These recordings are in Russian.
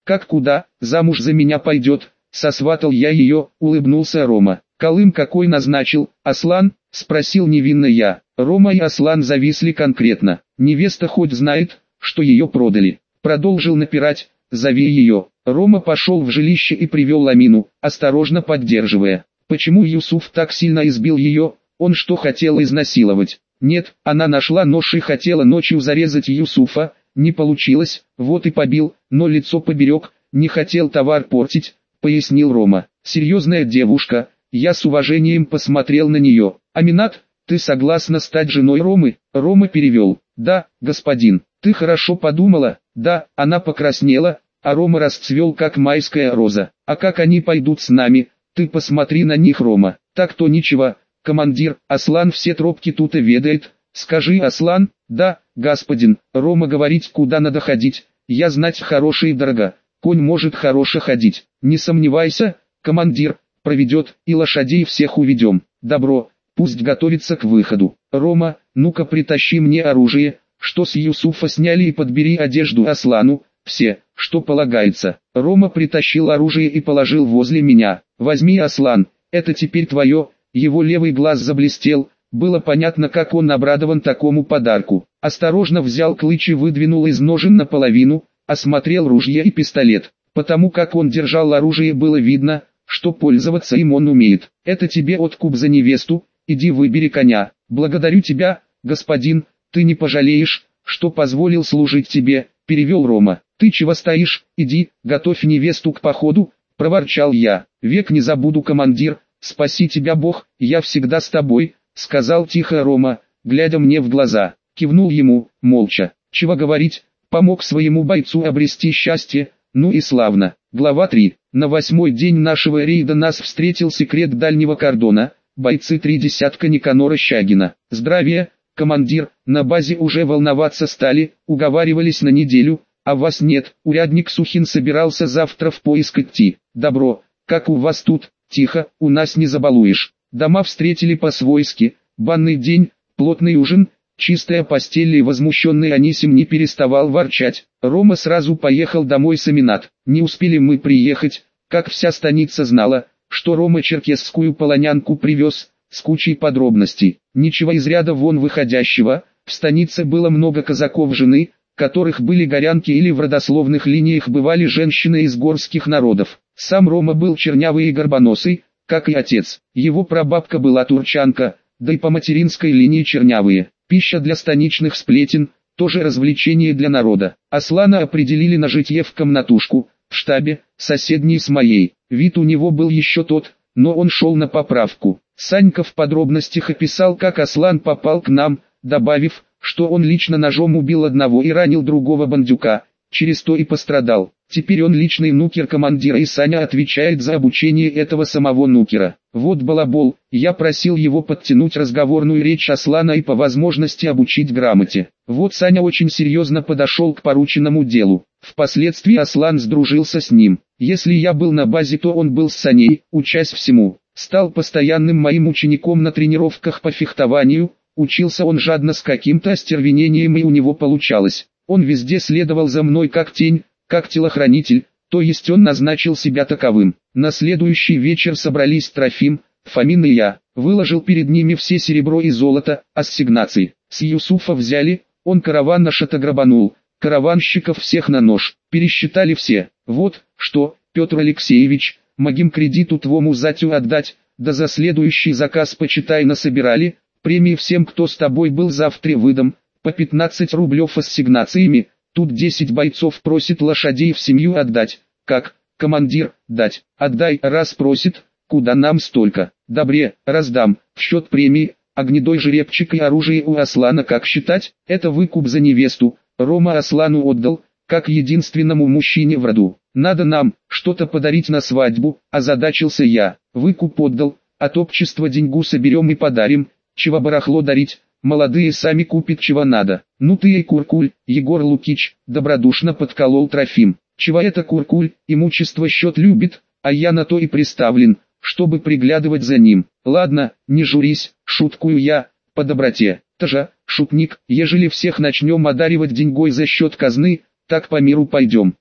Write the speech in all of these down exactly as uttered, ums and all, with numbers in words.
Как куда, замуж за меня пойдет, сосватал я ее, улыбнулся Рома. Колым какой назначил, Аслан, спросил невинно я. Рома и Аслан зависли конкретно. Невеста хоть знает, что ее продали. Продолжил напирать, зови ее. Рома пошел в жилище и привел Амину, осторожно поддерживая. Почему Юсуф так сильно избил ее? Он что, хотел изнасиловать? Нет, она нашла нож и хотела ночью зарезать Юсуфа. Не получилось, вот и побил, но лицо поберег, не хотел товар портить, пояснил Рома. Серьезная девушка, я с уважением посмотрел на нее. Аминат, ты согласна стать женой Ромы? Рома перевел. Да, господин. Ты хорошо подумала? Да, она покраснела, а Рома расцвел как майская роза. А как они пойдут с нами? Ты посмотри на них, Рома. Так-то ничего, командир, Аслан все тропки тут и ведает. Скажи, Аслан? Да, господин. Рома говорить, куда надо ходить. Я знать хороший и дорого. Конь может хорошо ходить. Не сомневайся, командир, проведет, и лошадей всех уведем. Добро, пусть готовится к выходу. Рома, ну-ка притащи мне оружие, что с Юсуфа сняли, и подбери одежду Аслану, все, что полагается. Рома притащил оружие и положил возле меня. Возьми, Аслан, это теперь твое. Его левый глаз заблестел. Было понятно, как он обрадован такому подарку. Осторожно взял клыч и выдвинул из ножен наполовину, осмотрел ружье и пистолет. Потому как он держал оружие, было видно, что пользоваться им он умеет. Это тебе откуп за невесту, иди выбери коня. Благодарю тебя, господин, ты не пожалеешь, что позволил служить тебе, перевел Рома. Ты чего стоишь, иди, готовь невесту к походу, проворчал я. Век не забуду, командир, спаси тебя Бог, я всегда с тобой, сказал тихо Рома, глядя мне в глаза. Кивнул ему, молча. Чего говорить, помог своему бойцу обрести счастье, ну и славно. Глава три. На восьмой день нашего рейда нас встретил секрет дальнего кордона, бойцы три десятка Никанора Щагина. Здравия, командир, на базе уже волноваться стали, уговаривались на неделю, а вас нет. Урядник Сухин собирался завтра в поиск идти. Добро, как у вас тут? Тихо, у нас не забалуешь. Дома встретили по-свойски, банный день, плотный ужин, чистая постель, и возмущенный Анисим не переставал ворчать. Рома сразу поехал домой с Аминат. Не успели мы приехать, как вся станица знала, что Рома черкесскую полонянку привез, с кучей подробностей. Ничего из ряда вон выходящего, в станице было много казаков жены, которых были горянки или в родословных линиях бывали женщины из горских народов. Сам Рома был чернявый и горбоносый, как и отец. Его прабабка была турчанка, да и по материнской линии чернявые. Пища для станичных сплетен, тоже развлечение для народа. Аслана определили на житье в комнатушку, в штабе, соседней с моей. Вид у него был еще тот, но он шел на поправку. Санька в подробностях описал, как Аслан попал к нам, добавив, что он лично ножом убил одного и ранил другого бандюка, через то и пострадал. Теперь он личный нукер командира, и Саня отвечает за обучение этого самого нукера. Вот балабол, я просил его подтянуть разговорную речь Аслана и по возможности обучить грамоте. Вот Саня очень серьезно подошел к порученному делу. Впоследствии Аслан сдружился с ним. Если я был на базе, то он был с Саней, учась всему. Стал постоянным моим учеником на тренировках по фехтованию. Учился он жадно, с каким-то остервенением, и у него получалось. Он везде следовал за мной как тень, как телохранитель, то есть он назначил себя таковым. На следующий вечер собрались Трофим, Фомин и я. Выложил перед ними все серебро и золото, ассигнации. С Юсуфа взяли, он караван наш отограбанул, караванщиков всех на нож. Пересчитали все. Вот, что, Петр Алексеевич, могим кредиту твому зятю отдать, да за следующий заказ почитай насобирали, премии всем, кто с тобой был, завтра выдам, по пятнадцать рублев ассигнациями. Тут десять бойцов просит лошадей в семью отдать. Как, командир, дать? Отдай. Раз просит, куда нам столько? Добре, раздам. В счет премии, огнедой жеребчик и оружие у Аслана, как считать? Это выкуп за невесту. Рома Аслану отдал, как единственному мужчине в роду. Надо нам что-то подарить на свадьбу, озадачился я. Выкуп отдал, от общества деньгу соберем и подарим. Чего барахло дарить? Молодые сами купят чего надо. Ну ты и куркуль, Егор Лукич, добродушно подколол Трофим. Чего это куркуль, имущество счет любит, а я на то и приставлен, чтобы приглядывать за ним. Ладно, не журись, шуткую я, по доброте. Тажа, шутник, ежели всех начнем одаривать деньгой за счет казны, так по миру пойдем.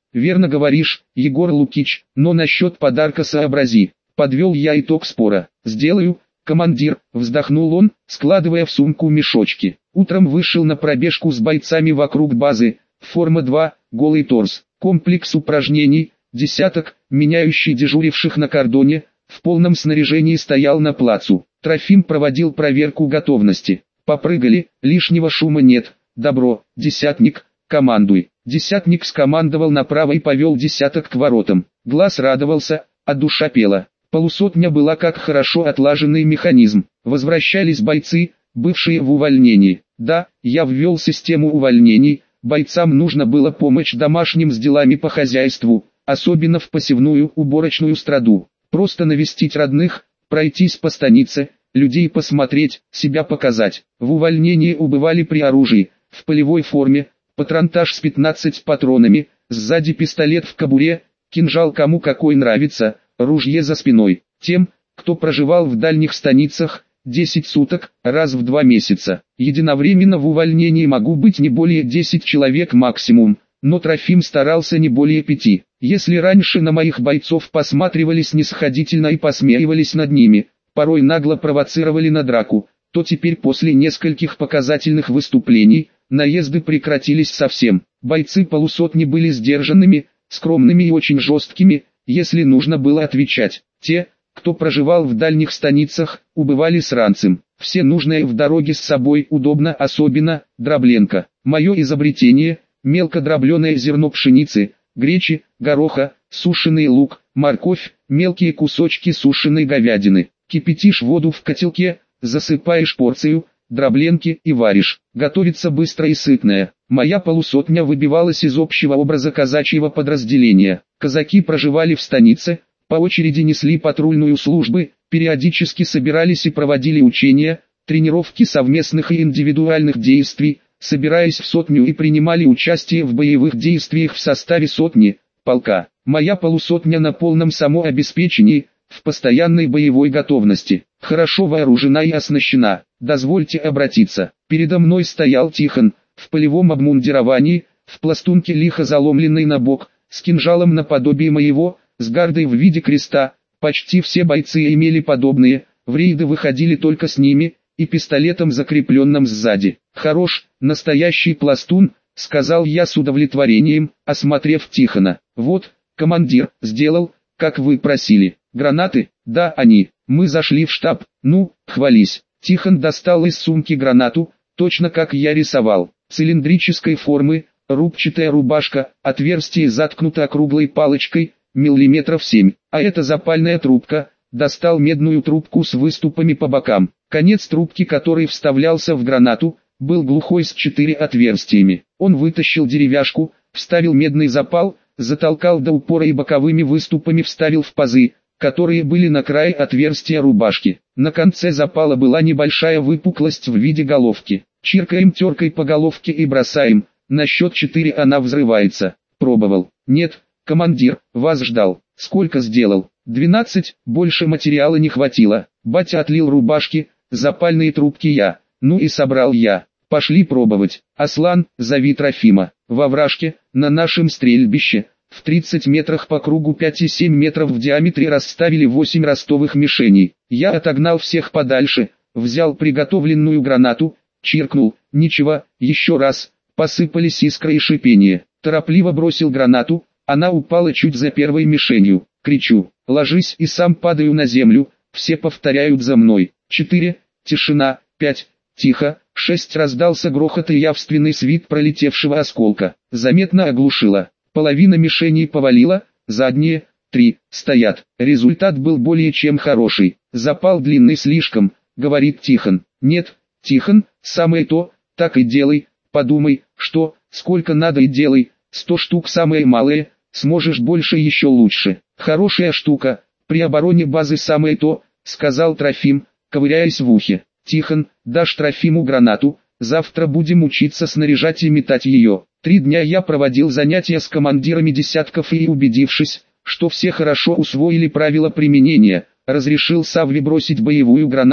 верно говоришь, Егор Лукич, но насчет подарка сообрази. Подвел я итог спора. Сделаю, командир, вздохнул он, складывая в сумку мешочки. Утром вышел на пробежку с бойцами вокруг базы. Форма два, голый торс, комплекс упражнений, десяток, меняющий дежуривших на кордоне, в полном снаряжении стоял на плацу. Трофим проводил проверку готовности. Попрыгали, лишнего шума нет. Добро, десятник, командуй. Десятник скомандовал направо и повел десяток к воротам. Глаз радовался, а душа пела. Полусотня была как хорошо отлаженный механизм. Возвращались бойцы, бывшие в увольнении. Да, я ввел систему увольнений. Бойцам нужно было помочь домашним с делами по хозяйству, особенно в посевную уборочную страду. Просто навестить родных, пройтись по станице, людей посмотреть, себя показать. В увольнении убывали при оружии, в полевой форме, патронтаж с пятнадцать патронами, сзади пистолет в кобуре, кинжал кому какой нравится, ружье за спиной. Тем, кто проживал в дальних станицах, десять суток, раз в два месяца. Единовременно в увольнении могу быть не более десять человек максимум, но Трофим старался не более пяти. Если раньше на моих бойцов посматривали снисходительно и посмеивались над ними, порой нагло провоцировали на драку, то теперь после нескольких показательных выступлений, наезды прекратились совсем. Бойцы полусотни были сдержанными, скромными и очень жесткими, если нужно было отвечать. Те, кто проживал в дальних станицах, убывали с ранцем. Все нужное в дороге с собой удобно, особенно дробленка. Мое изобретение – мелко дробленое зерно пшеницы, гречи, гороха, сушеный лук, морковь, мелкие кусочки сушеной говядины. Кипятишь воду в котелке, засыпаешь порцию, дробленки и варишь. Готовится быстро и сытное. Моя полусотня выбивалась из общего образа казачьего подразделения. Казаки проживали в станице, по очереди несли патрульную службу, периодически собирались и проводили учения, тренировки совместных и индивидуальных действий, собираясь в сотню и принимали участие в боевых действиях в составе сотни, полка. Моя полусотня на полном самообеспечении, в постоянной боевой готовности, хорошо вооружена и оснащена. Дозвольте обратиться. Передо мной стоял Тихон, в полевом обмундировании, в пластунке лихо заломленный на бок, с кинжалом наподобие моего, с гардой в виде креста. Почти все бойцы имели подобные, в рейды выходили только с ними, и пистолетом закрепленным сзади. «Хорош, настоящий пластун», — сказал я с удовлетворением, осмотрев Тихона. «Вот, командир, сделал, как вы просили. Гранаты, да они, мы зашли в штаб, ну, хвались». Тихон достал из сумки гранату, точно как я рисовал, цилиндрической формы, рубчатая рубашка, отверстие заткнуто округлой палочкой, миллиметров семь, а это запальная трубка. Достал медную трубку с выступами по бокам. Конец трубки, который вставлялся в гранату, был глухой с четыре отверстиями. Он вытащил деревяшку, вставил медный запал, затолкал до упора и боковыми выступами вставил в пазы, которые были на крае отверстия рубашки. На конце запала была небольшая выпуклость в виде головки. Чиркаем теркой по головке и бросаем. На счет четыре она взрывается. Пробовал. Нет, командир, вас ждал. Сколько сделал? двенадцать, больше материала не хватило. Батя отлил рубашки, запальные трубки я. Ну и собрал я. Пошли пробовать. Аслан, зови Трофима. Во овражке, на нашем стрельбище, в тридцать метрах по кругу пять и семь метров в диаметре расставили восемь ростовых мишеней. Я отогнал всех подальше, взял приготовленную гранату, чиркнул, ничего, еще раз, посыпались искры и шипение. Торопливо бросил гранату, она упала чуть за первой мишенью. Кричу, ложись, и сам падаю на землю, все повторяют за мной. Четыре, тишина, пять, тихо, шесть, раздался грохот и явственный свист пролетевшего осколка. Заметно оглушило. Половина мишеней повалила, задние, три, стоят. Результат был более чем хороший. Запал длинный слишком, говорит Тихон. Нет, Тихон, самое то, так и делай, подумай, что, сколько надо и делай, сто штук самое малое, сможешь больше еще лучше. Хорошая штука, при обороне базы самое то, сказал Трофим, ковыряясь в ухе. Тихон, дашь Трофиму гранату, завтра будем учиться снаряжать и метать ее. Три дня я проводил занятия с командирами десятков и, убедившись, что все хорошо усвоили правила применения, разрешил Савве бросить боевую гранату,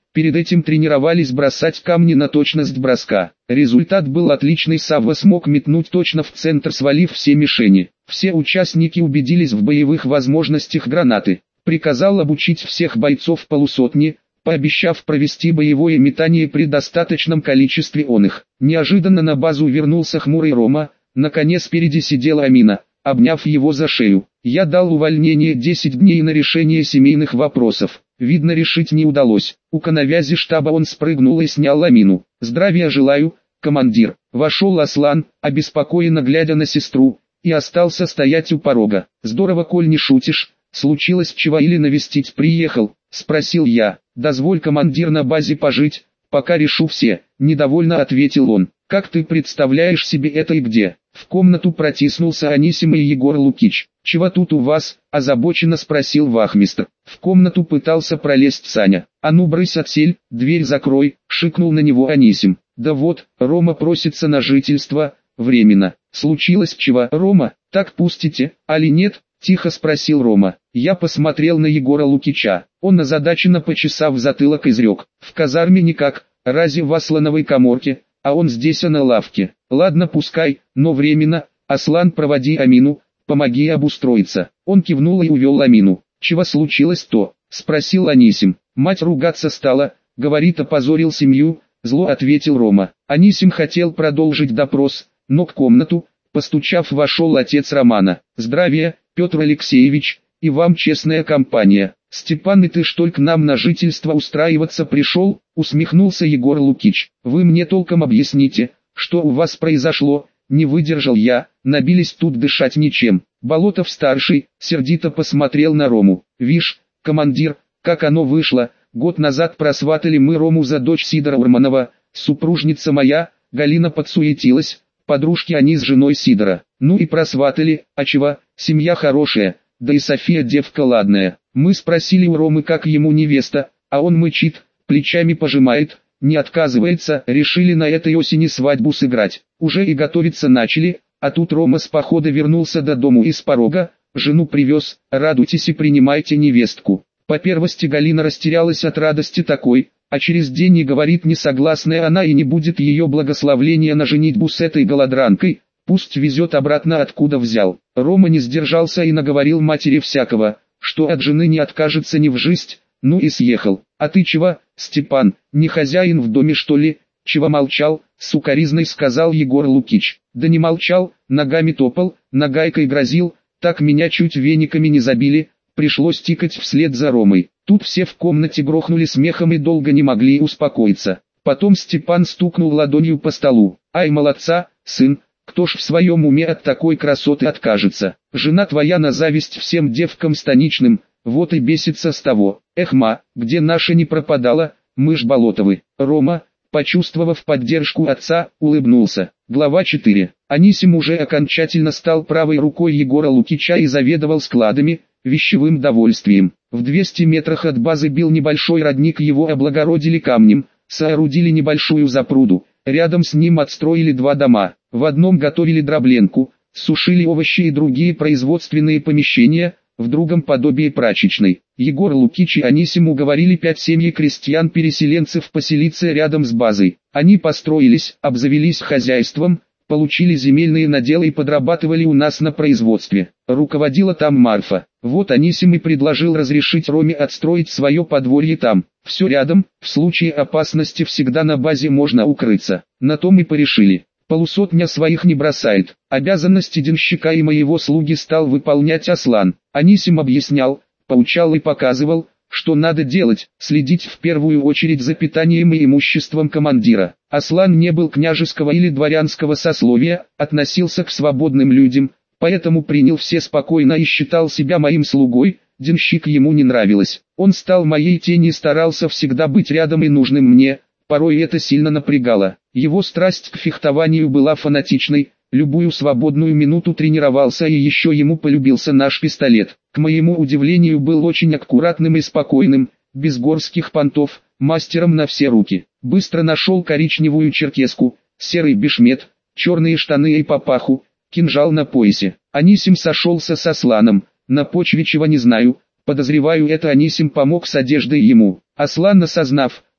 Перед этим тренировались бросать камни на точность броска. Результат был отличный, Савва смог метнуть точно в центр, свалив все мишени. Все участники убедились в боевых возможностях гранаты. Приказал обучить всех бойцов полусотни, пообещав провести боевое метание при достаточном количестве он их. Неожиданно на базу вернулся хмурый Рома, на коне спереди сидела Амина, обняв его за шею. Я дал увольнение десять дней на решение семейных вопросов. Видно, решить не удалось. У коновязи штаба он спрыгнул и снял Амину. «Здравия желаю, командир». Вошел Аслан, обеспокоенно глядя на сестру, и остался стоять у порога. «Здорово, коль не шутишь. Случилось чего или навестить приехал?» — спросил я. «Дозволь, командир, на базе пожить, пока решу все», — недовольно ответил он. «Как ты представляешь себе это и где?» В комнату протиснулся Анисим и Егор Лукич. «Чего тут у вас?» – озабоченно спросил вахмистр. В комнату пытался пролезть Саня. «А ну брысь отсель, дверь закрой», – шикнул на него Анисим. «Да вот, Рома просится на жительство, временно». «Случилось чего, Рома? Так пустите, али нет?» – тихо спросил Рома. Я посмотрел на Егора Лукича. Он озадаченно почесав затылок изрек. «В казарме никак, разве в Аслановой каморке, а он здесь, а на лавке. Ладно, пускай, но временно. Аслан, проводи Амину, помоги обустроиться». Он кивнул и увел Амину. «Чего случилось-то?» – спросил Анисим. «Мать ругаться стала, говорит, опозорил семью», – зло ответил Рома. Анисим хотел продолжить допрос, но в комнату, постучав, вошел отец Романа. «Здравия, Петр Алексеевич, и вам честная компания. Степан, и ты что ли к нам на жительство устраиваться пришел?» — усмехнулся Егор Лукич. «Вы мне толком объясните, что у вас произошло?» — не выдержал я, набились тут дышать ничем. Болотов-старший сердито посмотрел на Рому. «Вишь, командир, как оно вышло, год назад просватали мы Рому за дочь Сидора Урманова, супружница моя, Галина подсуетилась, подружки они с женой Сидора. Ну и просватали, а чего, семья хорошая, да и София девка ладная. Мы спросили у Ромы, как ему невеста, а он мычит, плечами пожимает, не отказывается. Решили на этой осени свадьбу сыграть. Уже и готовиться начали, а тут Рома с похода вернулся до дому и с порога, жену привез, радуйтесь и принимайте невестку. По первости Галина растерялась от радости такой, а через день и говорит, несогласная она и не будет ее благословления на женитьбу с этой голодранкой, пусть везет обратно откуда взял. Рома не сдержался и наговорил матери всякого, что от жены не откажется ни в жизнь, ну и съехал. «А ты чего, Степан, не хозяин в доме что ли? Чего молчал?» — сукоризной сказал Егор Лукич. «Да не молчал, ногами топал, нагайкой грозил, так меня чуть вениками не забили, пришлось тикать вслед за Ромой». Тут все в комнате грохнули смехом и долго не могли успокоиться. Потом Степан стукнул ладонью по столу. «Ай, молодца, сын! Кто ж в своем уме от такой красоты откажется? Жена твоя на зависть всем девкам станичным, вот и бесится с того. Эх, ма, где наша не пропадала, мы ж Болотовы». Рома, почувствовав поддержку отца, улыбнулся. Глава четыре. Анисим уже окончательно стал правой рукой Егора Лукича и заведовал складами, вещевым довольствием. В двухстах метрах от базы бил небольшой родник, его облагородили камнем, соорудили небольшую запруду. Рядом с ним отстроили два дома. В одном готовили дробленку, сушили овощи и другие производственные помещения, в другом подобие прачечной. Егор Лукич и Анисим уговорили пять семей крестьян-переселенцев поселиться рядом с базой. Они построились, обзавелись хозяйством, получили земельные наделы и подрабатывали у нас на производстве. Руководила там Марфа. Вот Анисим и предложил разрешить Роме отстроить свое подворье там. Все рядом, в случае опасности всегда на базе можно укрыться. На том и порешили. Полусотня своих не бросает. Обязанности денщика и моего слуги стал выполнять Аслан. Анисим объяснял, поучал и показывал, что надо делать, следить в первую очередь за питанием и имуществом командира. Аслан не был княжеского или дворянского сословия, относился к свободным людям, поэтому принял все спокойно и считал себя моим слугой. Денщик ему не нравилось. Он стал моей тенью и старался всегда быть рядом и нужным мне, порой это сильно напрягало. Его страсть к фехтованию была фанатичной, любую свободную минуту тренировался, и еще ему полюбился наш пистолет. К моему удивлению, был очень аккуратным и спокойным, без горских понтов, мастером на все руки. Быстро нашел коричневую черкеску, серый бешмет, черные штаны и папаху, кинжал на поясе. Анисим сошелся с Асланом, на почве чего не знаю, подозреваю, это Анисим помог с одеждой ему. Аслан, осознав,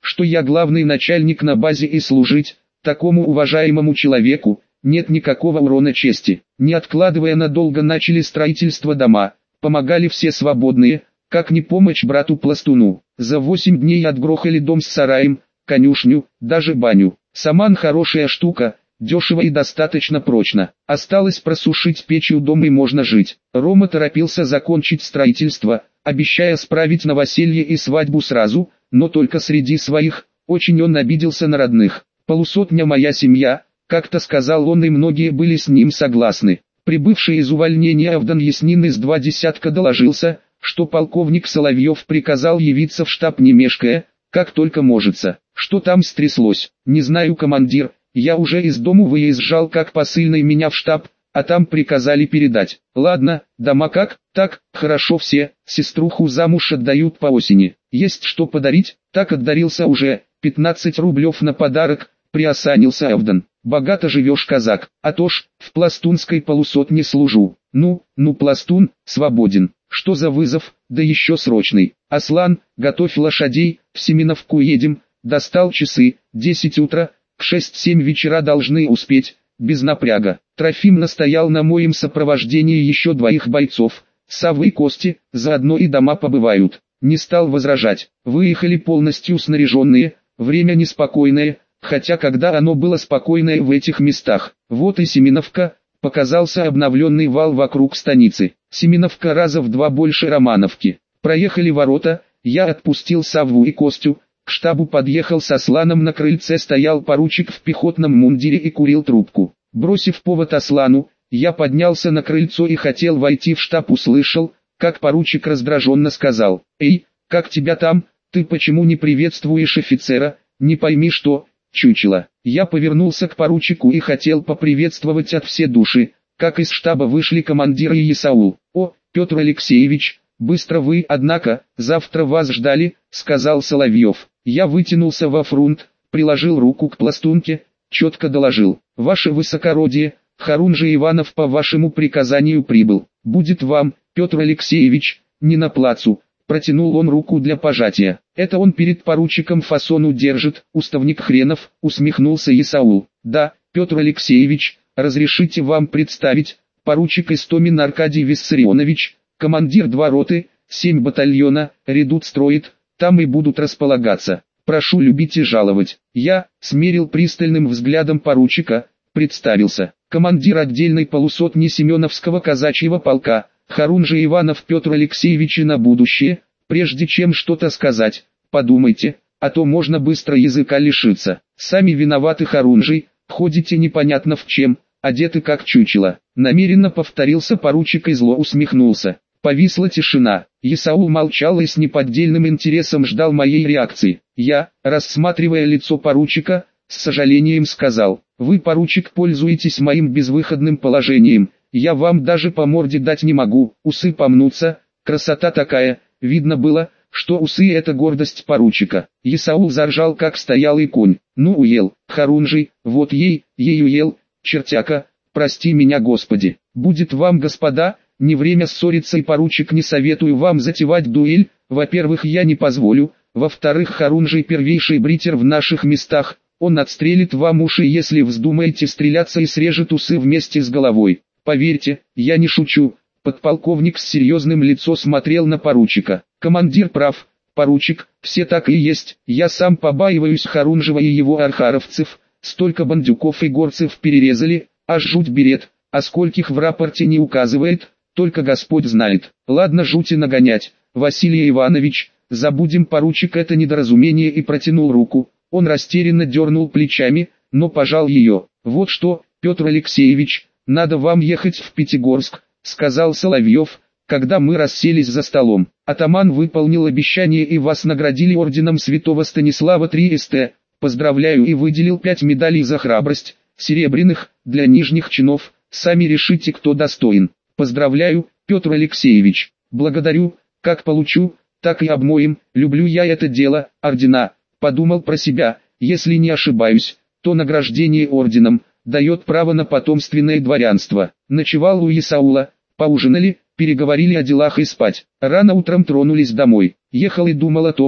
что я главный начальник на базе и служить такому уважаемому человеку нет никакого урона чести. Не откладывая надолго, начали строительство дома, помогали все свободные, как не помочь брату-пластуну. За восемь дней отгрохали дом с сараем, конюшню, даже баню. Саман хорошая штука, дешево и достаточно прочно. Осталось просушить печь, у дома и можно жить. Рома торопился закончить строительство, обещая справить новоселье и свадьбу сразу, но только среди своих. Очень он обиделся на родных. «Полусотня моя семья», как-то сказал он, и многие были с ним согласны. Прибывший из увольнения Авдан Яснин из два десятка доложился, что полковник Соловьев приказал явиться в штаб не мешкая, как только можется. Что там стряслось? Не знаю, командир, я уже из дому выезжал как посыльный, меня в штаб, а там приказали передать. Ладно, дома как? Так, хорошо все, сеструху замуж отдают по осени. Есть что подарить? Так отдарился уже, пятнадцать рублев на подарок, приосанился Авдан. Богато живешь, казак, а то ж, в пластунской полусотне служу. Ну, ну пластун, свободен. Что за вызов, да еще срочный. Аслан, готовь лошадей, в Семеновку едем. Достал часы, десять утра, к шесть-семь вечера должны успеть, без напряга. Трофим настоял на моем сопровождении еще двоих бойцов, Саввы и Кости, заодно и дома побывают. Не стал возражать. Выехали полностью снаряженные, время неспокойное, хотя когда оно было спокойное в этих местах. Вот и Семеновка, показался обновленный вал вокруг станицы. Семеновка раза в два больше Романовки. Проехали ворота, я отпустил Савву и Костю, к штабу подъехал с Асланом, на крыльце стоял поручик в пехотном мундире и курил трубку. Бросив повод Аслану, я поднялся на крыльцо и хотел войти в штаб, услышал, как поручик раздраженно сказал: «Эй, как тебя там, ты почему не приветствуешь офицера, не пойми что, чучело». Я повернулся к поручику и хотел поприветствовать от всей души, как из штаба вышли командир и Исаул. «О, Петр Алексеевич, быстро вы, однако, завтра вас ждали», — сказал Соловьев. Я вытянулся во фрунт, приложил руку к пластунке, четко доложил: «Ваше высокородие, Харунжий Иванов по вашему приказанию прибыл. Будет вам, Петр Алексеевич, не на плацу». Протянул он руку для пожатия. «Это он перед поручиком фасону держит, уставник хренов», — усмехнулся Исаул. «Да, Петр Алексеевич, разрешите вам представить, поручик Истомин Аркадий Виссарионович, командир два роты, семь батальона, редут строит, там и будут располагаться. Прошу любить и жаловать». Я смерил пристальным взглядом поручика, представился: командир отдельной полусотни Семеновского казачьего полка, Харунжий Иванов Петр Алексеевич. И на будущее, прежде чем что-то сказать, подумайте, а то можно быстро языка лишиться. Сами виноваты, Харунжий, ходите непонятно в чем, одеты как чучело. Намеренно повторился поручик и зло усмехнулся. Повисла тишина. Исаул молчал и с неподдельным интересом ждал моей реакции. Я, рассматривая лицо поручика, с сожалением сказал: «Вы, поручик, пользуетесь моим безвыходным положением. Я вам даже по морде дать не могу, усы помнутся, красота такая». Видно было, что усы — это гордость поручика. Исаул заржал, как стоялый конь. «Ну уел, Харунжий, вот ей, ей уел, чертяка, прости меня Господи. Будет вам, господа, не время ссориться, и, поручик, не советую вам затевать дуэль. Во-первых, я не позволю, во-вторых, Харунжий первейший бритер в наших местах, он отстрелит вам уши, если вздумаете стреляться, и срежет усы вместе с головой. Поверьте, я не шучу». Подполковник с серьезным лицом смотрел на поручика. «Командир прав, поручик, все так и есть. Я сам побаиваюсь Харунжева и его архаровцев. Столько бандюков и горцев перерезали, аж жуть берет, а скольких в рапорте не указывает, только Господь знает. Ладно жути нагонять, Василий Иванович, забудем, поручик, это недоразумение», и протянул руку. Он растерянно дернул плечами, но пожал ее. «Вот что, Петр Алексеевич, надо вам ехать в Пятигорск», — сказал Соловьев, когда мы расселись за столом. «Атаман выполнил обещание, и вас наградили орденом святого Станислава три эс-тэ. Поздравляю, и выделил пять медалей за храбрость, серебряных, для нижних чинов. Сами решите, кто достоин». «Поздравляю, Петр Алексеевич. Благодарю, как получу, так и обмоем, люблю я это дело, ордена». Подумал про себя: если не ошибаюсь, то награждение орденом дает право на потомственное дворянство. Ночевал у Исаула, поужинали, переговорили о делах и спать. Рано утром тронулись домой. Ехал и думал о том,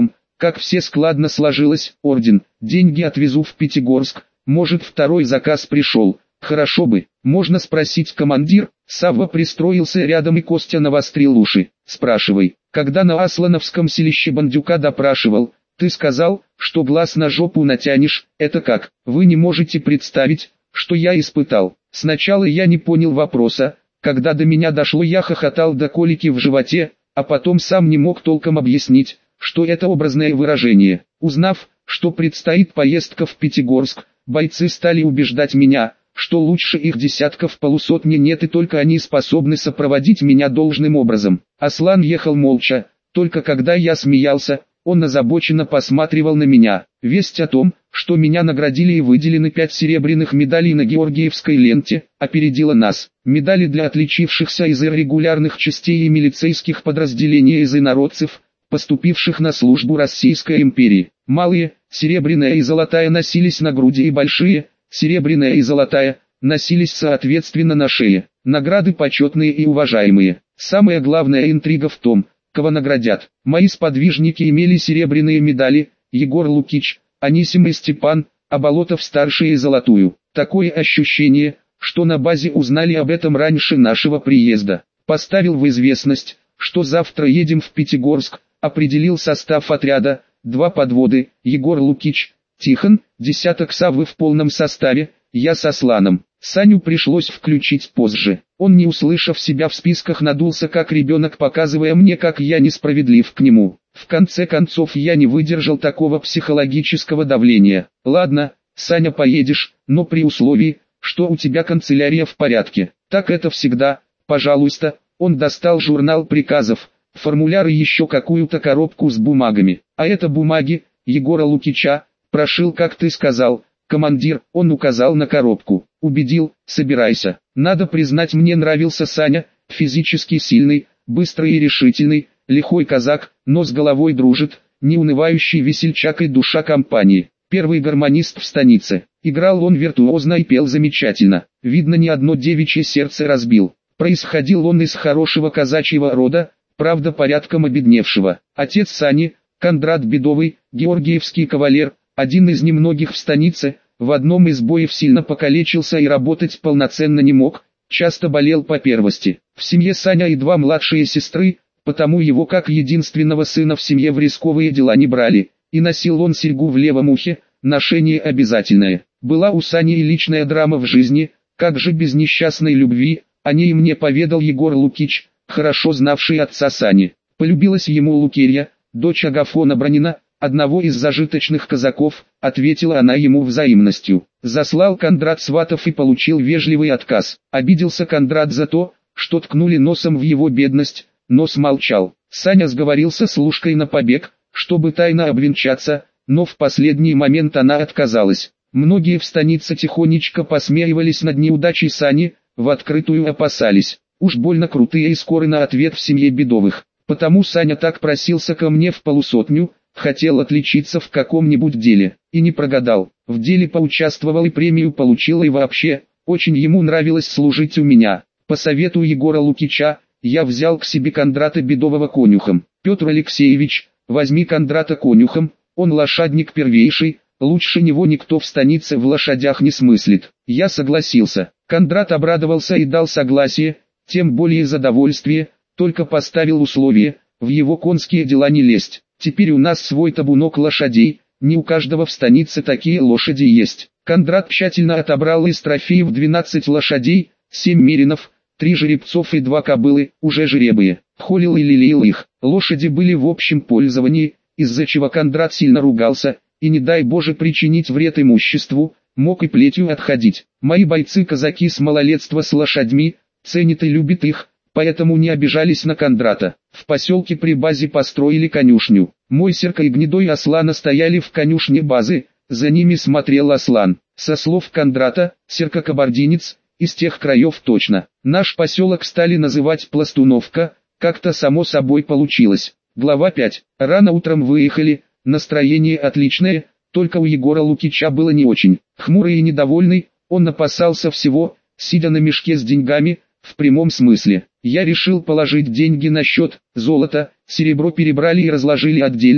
Как все складно сложилось, орден, деньги отвезу в Пятигорск, может второй заказ пришел, хорошо бы, можно спросить командир, Савва пристроился рядом и Костя навострил уши, спрашивай, когда на Аслановском селище бандюка допрашивал, ты сказал, что глаз на жопу натянешь, это как, вы не можете представить, что я испытал. Сначала я не понял вопроса, когда до меня дошло, я хохотал до колики в животе, а потом сам не мог толком объяснить, что это образное выражение. Узнав, что предстоит поездка в Пятигорск, бойцы стали убеждать меня, что лучше их десятков полусотни нет и только они способны сопроводить меня должным образом. Аслан ехал молча, только когда я смеялся, он озабоченно посматривал на меня. Весть о том, что меня наградили и выделены пять серебряных медалей на Георгиевской ленте, опередила нас. Медали для отличившихся из иррегулярных частей и милицейских подразделений из инородцев, поступивших на службу Российской империи. Малые, серебряная и золотая носились на груди и большие, серебряная и золотая, носились соответственно на шее. Награды почетные и уважаемые. Самая главная интрига в том, кого наградят. Мои сподвижники имели серебряные медали, Егор Лукич, Анисим и Степан, а Болотов-старший и золотую. Такое ощущение, что на базе узнали об этом раньше нашего приезда. Поставил в известность, что завтра едем в Пятигорск, определил состав отряда, два подводы, Егор Лукич, Тихон, десяток Саввы в полном составе, я с Асланом. Саню пришлось включить позже. Он, не услышав себя в списках, надулся как ребенок, показывая мне, как я несправедлив к нему. В конце концов я не выдержал такого психологического давления. Ладно, Саня, поедешь, но при условии, что у тебя канцелярия в порядке. Так это всегда, пожалуйста. Он достал журнал приказов, формуляр и еще какую-то коробку с бумагами. А это бумаги Егора Лукича, прошил, как ты сказал. Командир, он указал на коробку, убедил, собирайся. Надо признать, мне нравился Саня, физически сильный, быстрый и решительный, лихой казак, но с головой дружит, неунывающий весельчак и душа компании. Первый гармонист в станице. Играл он виртуозно и пел замечательно. Видно, ни одно девичье сердце разбил. Происходил он из хорошего казачьего рода, правда порядком обедневшего. Отец Сани, Кондрат Бедовый, георгиевский кавалер, один из немногих в станице, в одном из боев сильно покалечился и работать полноценно не мог, часто болел по первости. В семье Саня и два младшие сестры, потому его как единственного сына в семье в рисковые дела не брали, и носил он серьгу в левом ухе, ношение обязательное. Была у Сани и личная драма в жизни, как же без несчастной любви, о ней мне поведал Егор Лукич, хорошо знавший отца Сани. Полюбилась ему Лукерья, дочь Агафона Бронина, одного из зажиточных казаков, ответила она ему взаимностью. Заслал Кондрат сватов и получил вежливый отказ. Обиделся Кондрат за то, что ткнули носом в его бедность, но смолчал. Саня сговорился с Лушкой на побег, чтобы тайно обвенчаться, но в последний момент она отказалась. Многие в станице тихонечко посмеивались над неудачей Сани, в открытую опасались. Уж больно крутые и скоры на ответ в семье Бедовых. Потому Саня так просился ко мне в полусотню, хотел отличиться в каком-нибудь деле, и не прогадал. В деле поучаствовал и премию получил, и вообще, очень ему нравилось служить у меня. По совету Егора Лукича, я взял к себе Кондрата Бедового конюхом. Петр Алексеевич, возьми Кондрата конюхом, он лошадник первейший, лучше него никто в станице в лошадях не смыслит. Я согласился. Кондрат обрадовался и дал согласие, тем более задовольствие, только поставил условие, в его конские дела не лезть. Теперь у нас свой табунок лошадей, не у каждого в станице такие лошади есть. Кондрат тщательно отобрал из трофеев двенадцать лошадей, семь меринов, три жеребцов и два кобылы, уже жеребые. Холил и лелеял их. Лошади были в общем пользовании, из-за чего Кондрат сильно ругался, и не дай Боже причинить вред имуществу, мог и плетью отходить. Мои бойцы-казаки с малолетства с лошадьми, ценят и любят их, поэтому не обижались на Кондрата. В поселке при базе построили конюшню. Мой Серка и Гнедой Аслана стояли в конюшне базы, за ними смотрел Аслан. Со слов Кондрата, Серка кабардинец, из тех краев точно. Наш поселок стали называть Пластуновка, как-то само собой получилось. Глава пять. Рано утром выехали, настроение отличное, только у Егора Лукича было не очень. Хмурый и недовольный, он опасался всего, сидя на мешке с деньгами, в прямом смысле. Я решил положить деньги на счет, золото, серебро перебрали и разложили отдельно,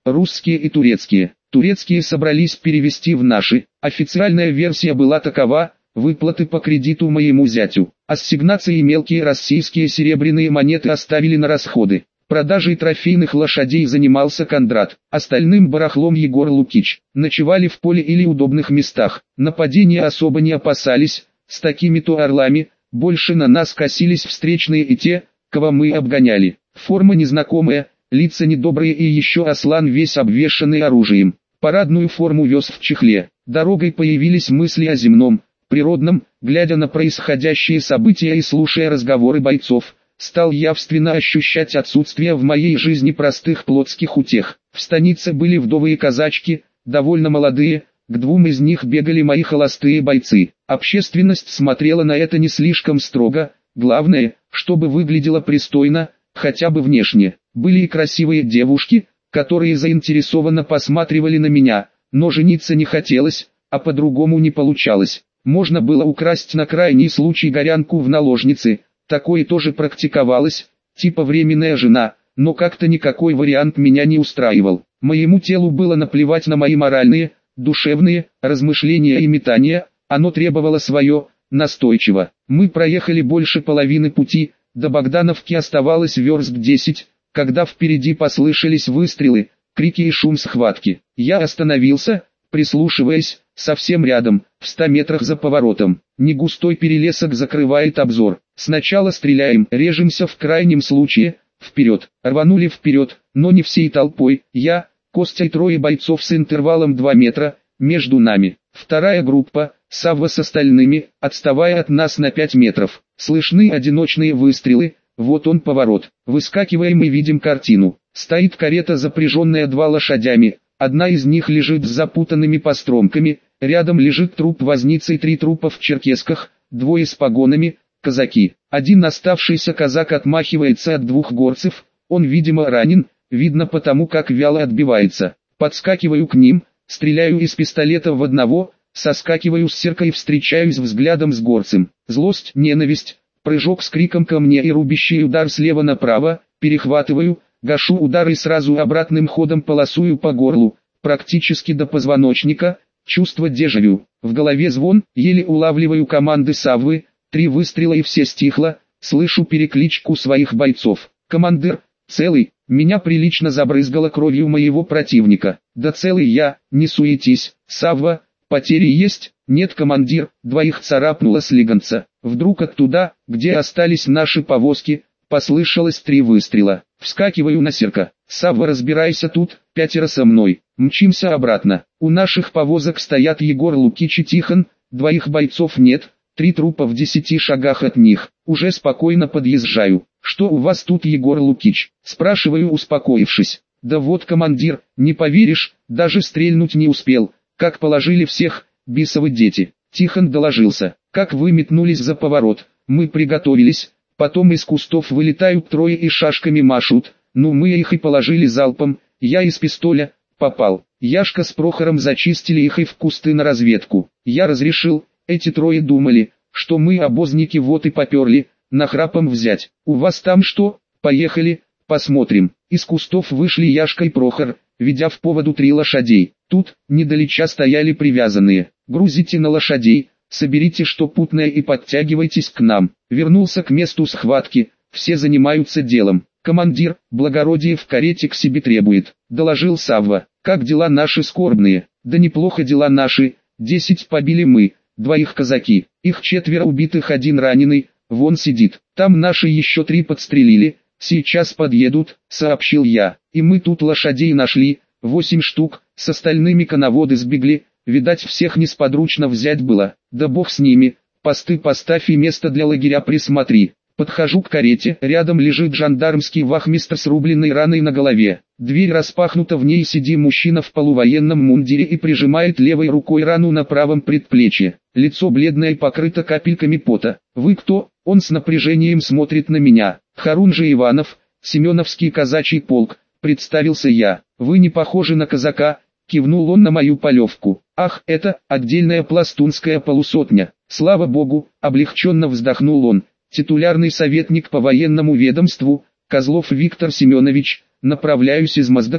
русские и турецкие. Турецкие собрались перевести в наши. Официальная версия была такова: выплаты по кредиту моему зятю. Ассигнации и мелкие российские серебряные монеты оставили на расходы. Продажей трофейных лошадей занимался Кондрат, остальным барахлом Егор Лукич. Ночевали в поле или удобных местах. Нападения особо не опасались, с такими-то орлами больше на нас косились встречные и те, кого мы обгоняли. Форма незнакомая, лица недобрые и еще Аслан весь обвешанный оружием. Парадную форму вез в чехле. Дорогой появились мысли о земном, природном. Глядя на происходящие события и слушая разговоры бойцов, стал явственно ощущать отсутствие в моей жизни простых плотских утех. В станице были вдовы и казачки, довольно молодые, к двум из них бегали мои холостые бойцы. Общественность смотрела на это не слишком строго, главное, чтобы выглядело пристойно, хотя бы внешне. Были и красивые девушки, которые заинтересованно посматривали на меня, но жениться не хотелось, а по-другому не получалось. Можно было украсть на крайний случай горянку в наложницы, такое тоже практиковалось, типа временная жена, но как-то никакой вариант меня не устраивал. Моему телу было наплевать на мои моральные, душевные размышления и метания, оно требовало свое, настойчиво. Мы проехали больше половины пути, до Богдановки оставалось верст десять, когда впереди послышались выстрелы, крики и шум схватки. Я остановился, прислушиваясь, совсем рядом, в ста метрах за поворотом. Негустой перелесок закрывает обзор. Сначала стреляем, режемся в крайнем случае, вперед. Рванули вперед, но не всей толпой. Я, Костя и трое бойцов с интервалом два метра, между нами. Вторая группа, Савва с остальными, отставая от нас на пять метров. Слышны одиночные выстрелы, вот он поворот. Выскакиваем и видим картину. Стоит карета, запряженная два лошадями. Одна из них лежит с запутанными постромками, рядом лежит труп возницы и три трупа в черкесках, двое с погонами, казаки. Один оставшийся казак отмахивается от двух горцев, он видимо ранен, видно потому как вяло отбивается. Подскакиваю к ним, стреляю из пистолета в одного, соскакиваю с серка и встречаюсь взглядом с горцем. Злость, ненависть, прыжок с криком ко мне и рубящий удар слева направо, перехватываю, гашу удар и сразу обратным ходом полосую по горлу, практически до позвоночника, чувство дежавю. В голове звон, еле улавливаю команды Саввы, три выстрела и все стихло, слышу перекличку своих бойцов. Командир, целый, меня прилично забрызгало кровью моего противника. Да целый я, не суетись. Савва, потери есть? Нет, командир, двоих царапнуло слиганца. Вдруг оттуда, где остались наши повозки, послышалось три выстрела. Вскакиваю на серка. Савва, разбирайся тут, пятеро со мной. Мчимся обратно. У наших повозок стоят Егор Лукич и Тихон, двоих бойцов нет, три трупа в десяти шагах от них. Уже спокойно подъезжаю. Что у вас тут, Егор Лукич? Спрашиваю, успокоившись. Да вот, командир, не поверишь, даже стрельнуть не успел, как положили всех, бисовы дети. Тихон доложился. Как вы метнулись за поворот, мы приготовились. Потом из кустов вылетают трое и шашками машут, ну мы их и положили залпом, я из пистоля, попал. Яшка с Прохором зачистили их и в кусты на разведку. Я разрешил, эти трое думали, что мы обозники, вот и поперли, нахрапом взять. У вас там что? Поехали, посмотрим. Из кустов вышли Яшка и Прохор, ведя в поводу три лошадей. Тут, недалеча стояли привязанные. Грузите на лошадей, соберите что путное и подтягивайтесь к нам. Вернулся к месту схватки, все занимаются делом. Командир, благородие в карете к себе требует, доложил Савва. Как дела наши скорбные? Да неплохо дела наши, десять побили мы, двоих казаки, их четверо убитых, один раненый, вон сидит. Там наши еще три подстрелили, сейчас подъедут, сообщил я. И мы тут лошадей нашли, восемь штук, с остальными коноводы сбегли, видать всех несподручно взять было. Да бог с ними, посты поставь и место для лагеря присмотри. Подхожу к карете, рядом лежит жандармский вахмистр с рубленной раной на голове. Дверь распахнута, в ней сидит мужчина в полувоенном мундире и прижимает левой рукой рану на правом предплечье. Лицо бледное и покрыто капельками пота. «Вы кто?» Он с напряжением смотрит на меня. «Харунжий Иванов, Семеновский казачий полк», представился я. «Вы не похожи на казака», кивнул он на мою полевку. «Ах, это отдельная пластунская полусотня. Слава богу», облегченно вздохнул он. «Титулярный советник по военному ведомству, Козлов Виктор Семенович, направляюсь из Моздака,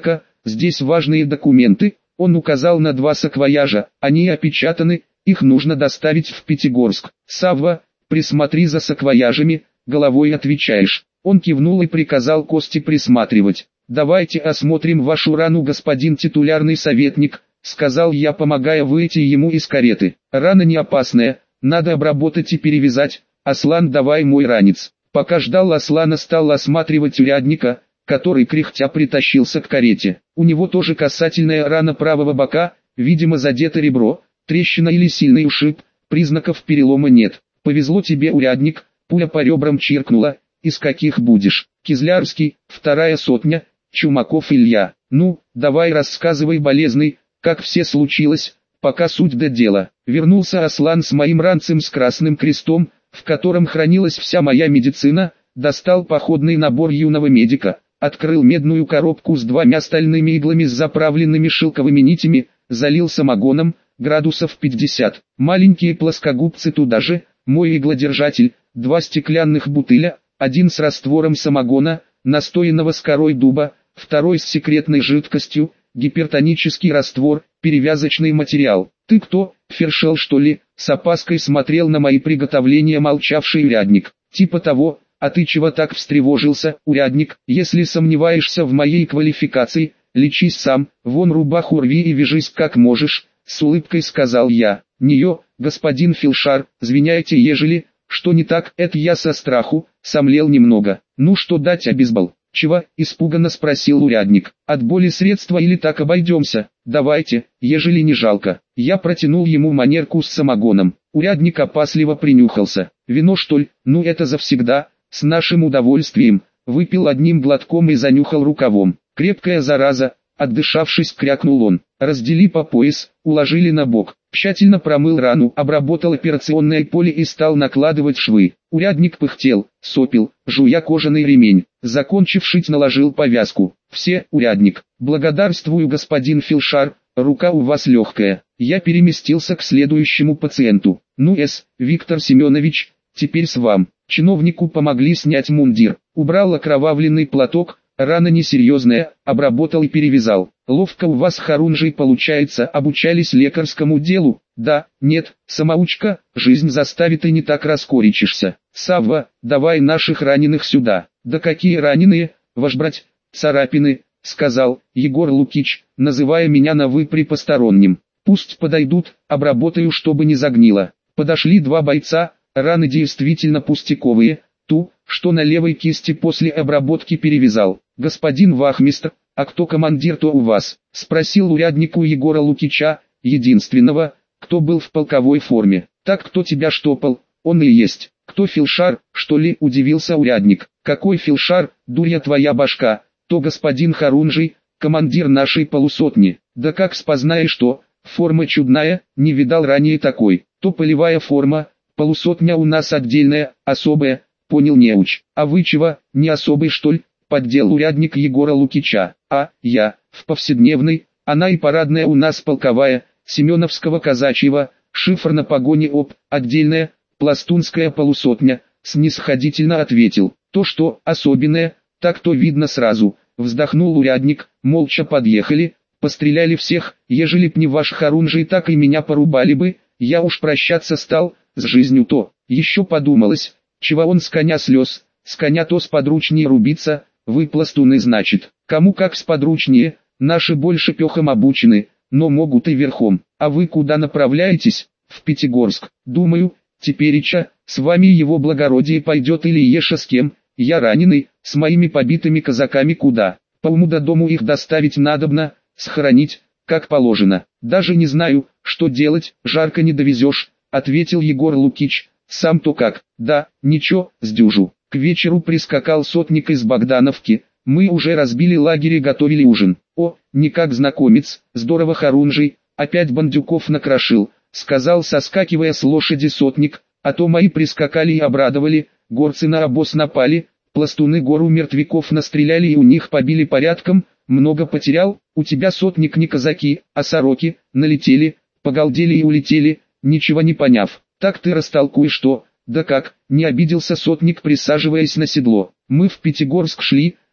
здесь важные документы. Он указал на два саквояжа, они опечатаны, их нужно доставить в Пятигорск. Савва, присмотри за саквояжами, головой отвечаешь. Он кивнул и приказал Косте присматривать. «Давайте осмотрим вашу рану, господин титулярный советник», — сказал я, помогая выйти ему из кареты. «Рана не опасная, надо обработать и перевязать. Аслан, давай мой ранец». Пока ждал Аслана, стал осматривать урядника, который кряхтя притащился к карете. У него тоже касательная рана правого бока, видимо задето ребро, трещина или сильный ушиб, признаков перелома нет. «Повезло тебе, урядник», пуля по ребрам чиркнула. «Из каких будешь?» «Кизлярский, вторая сотня, Чумаков Илья». «Ну, давай рассказывай, болезный, как все случилось, пока суть до дела». Вернулся Аслан с моим ранцем с красным крестом, в котором хранилась вся моя медицина, достал походный набор юного медика, открыл медную коробку с двумя стальными иглами с заправленными шелковыми нитями, залил самогоном, градусов пятьдесят. Маленькие плоскогубцы туда же, мой иглодержатель, два стеклянных бутыля, один с раствором самогона, настоянного с корой дуба, второй с секретной жидкостью, гипертонический раствор, перевязочный материал. «Ты кто, Фершел что ли?» — с опаской смотрел на мои приготовления молчавший урядник. «Типа того. А ты чего так встревожился, урядник? Если сомневаешься в моей квалификации, лечись сам, вон рубаху рви и вяжись как можешь», — с улыбкой сказал я. «Нее, господин Филшар, извиняйте, ежели, что не так, это я со страху, сомлел немного». «Ну что дать, обезбол?» «Чего?» — испуганно спросил урядник. «От боли средства или так обойдемся?» «Давайте, ежели не жалко». Я протянул ему манерку с самогоном. Урядник опасливо принюхался. «Вино что ли? Ну это завсегда, с нашим удовольствием». Выпил одним глотком и занюхал рукавом. «Крепкая зараза», — отдышавшись, крякнул он. «Раздели по пояс, уложили на бок». Тщательно промыл рану, обработал операционное поле и стал накладывать швы. Урядник пыхтел, сопел, жуя кожаный ремень. Закончив шить, наложил повязку. «Все, урядник». «Благодарствую, господин Филшар, рука у вас легкая». Я переместился к следующему пациенту. «Ну эс, Виктор Семенович, теперь с вам». Чиновнику помогли снять мундир. Убрал окровавленный платок, рана несерьезная, обработал и перевязал. «Ловко у вас, Харунжий, получается, обучались лекарскому делу?» «Да, нет, самоучка, жизнь заставит и не так раскоричишься». «Савва, давай наших раненых сюда». «Да какие раненые, ваш брать, царапины», — сказал Егор Лукич, называя меня на «вы» при постороннем. «Пусть подойдут, обработаю, чтобы не загнило». Подошли два бойца, раны действительно пустяковые, ту, что на левой кисти после обработки перевязал. «Господин вахмистр, а кто командир-то у вас?» — спросил уряднику Егора Лукича, единственного, кто был в полковой форме. «Так кто тебя штопал, он и есть». «Кто, Филшар, что ли?» — удивился урядник. «Какой Филшар, дурья твоя башка, то господин Харунжий, командир нашей полусотни». «Да как спознаешь, что, форма чудная, не видал ранее такой». «То полевая форма, полусотня у нас отдельная, особая», — понял неуч. «А вы чего, не особый что ли?» — поддел урядник Егора Лукича. «А, я, в повседневной, она и парадная у нас полковая, Семеновского казачьего, шифр на погоне об, отдельная, пластунская полусотня», — снисходительно ответил. «То, что особенное, так то видно сразу», — вздохнул урядник. «Молча подъехали, постреляли всех, ежели б не ваш Харунжий, так и меня порубали бы, я уж прощаться стал, с жизнью-то». Еще подумалось, чего он с коня слез, с коня то сподручнее рубиться, вы пластуны значит. Кому как сподручнее, наши больше пехом обучены, но могут и верхом. А вы куда направляетесь? В Пятигорск. Думаю, теперича, с вами его благородие пойдет или Еша с кем? Я раненый, с моими побитыми казаками куда? По уму до дому их доставить надобно, схоронить, как положено. Даже не знаю, что делать, жарко не довезешь, ответил Егор Лукич. Сам-то как? Да, ничего, сдюжу. К вечеру прискакал сотник из Богдановки, мы уже разбили лагерь и готовили ужин. О, никак знакомец, здорово Харунжий, опять бандюков накрошил, сказал, соскакивая с лошади сотник, а то мои прискакали и обрадовали, горцы на обоз напали, пластуны гору мертвяков настреляли и у них побили порядком, много потерял, у тебя сотник не казаки, а сороки, налетели, погалдели и улетели, ничего не поняв. Так ты растолкуй что? Да как, не обиделся сотник, присаживаясь на седло. Мы в Пятигорск шли,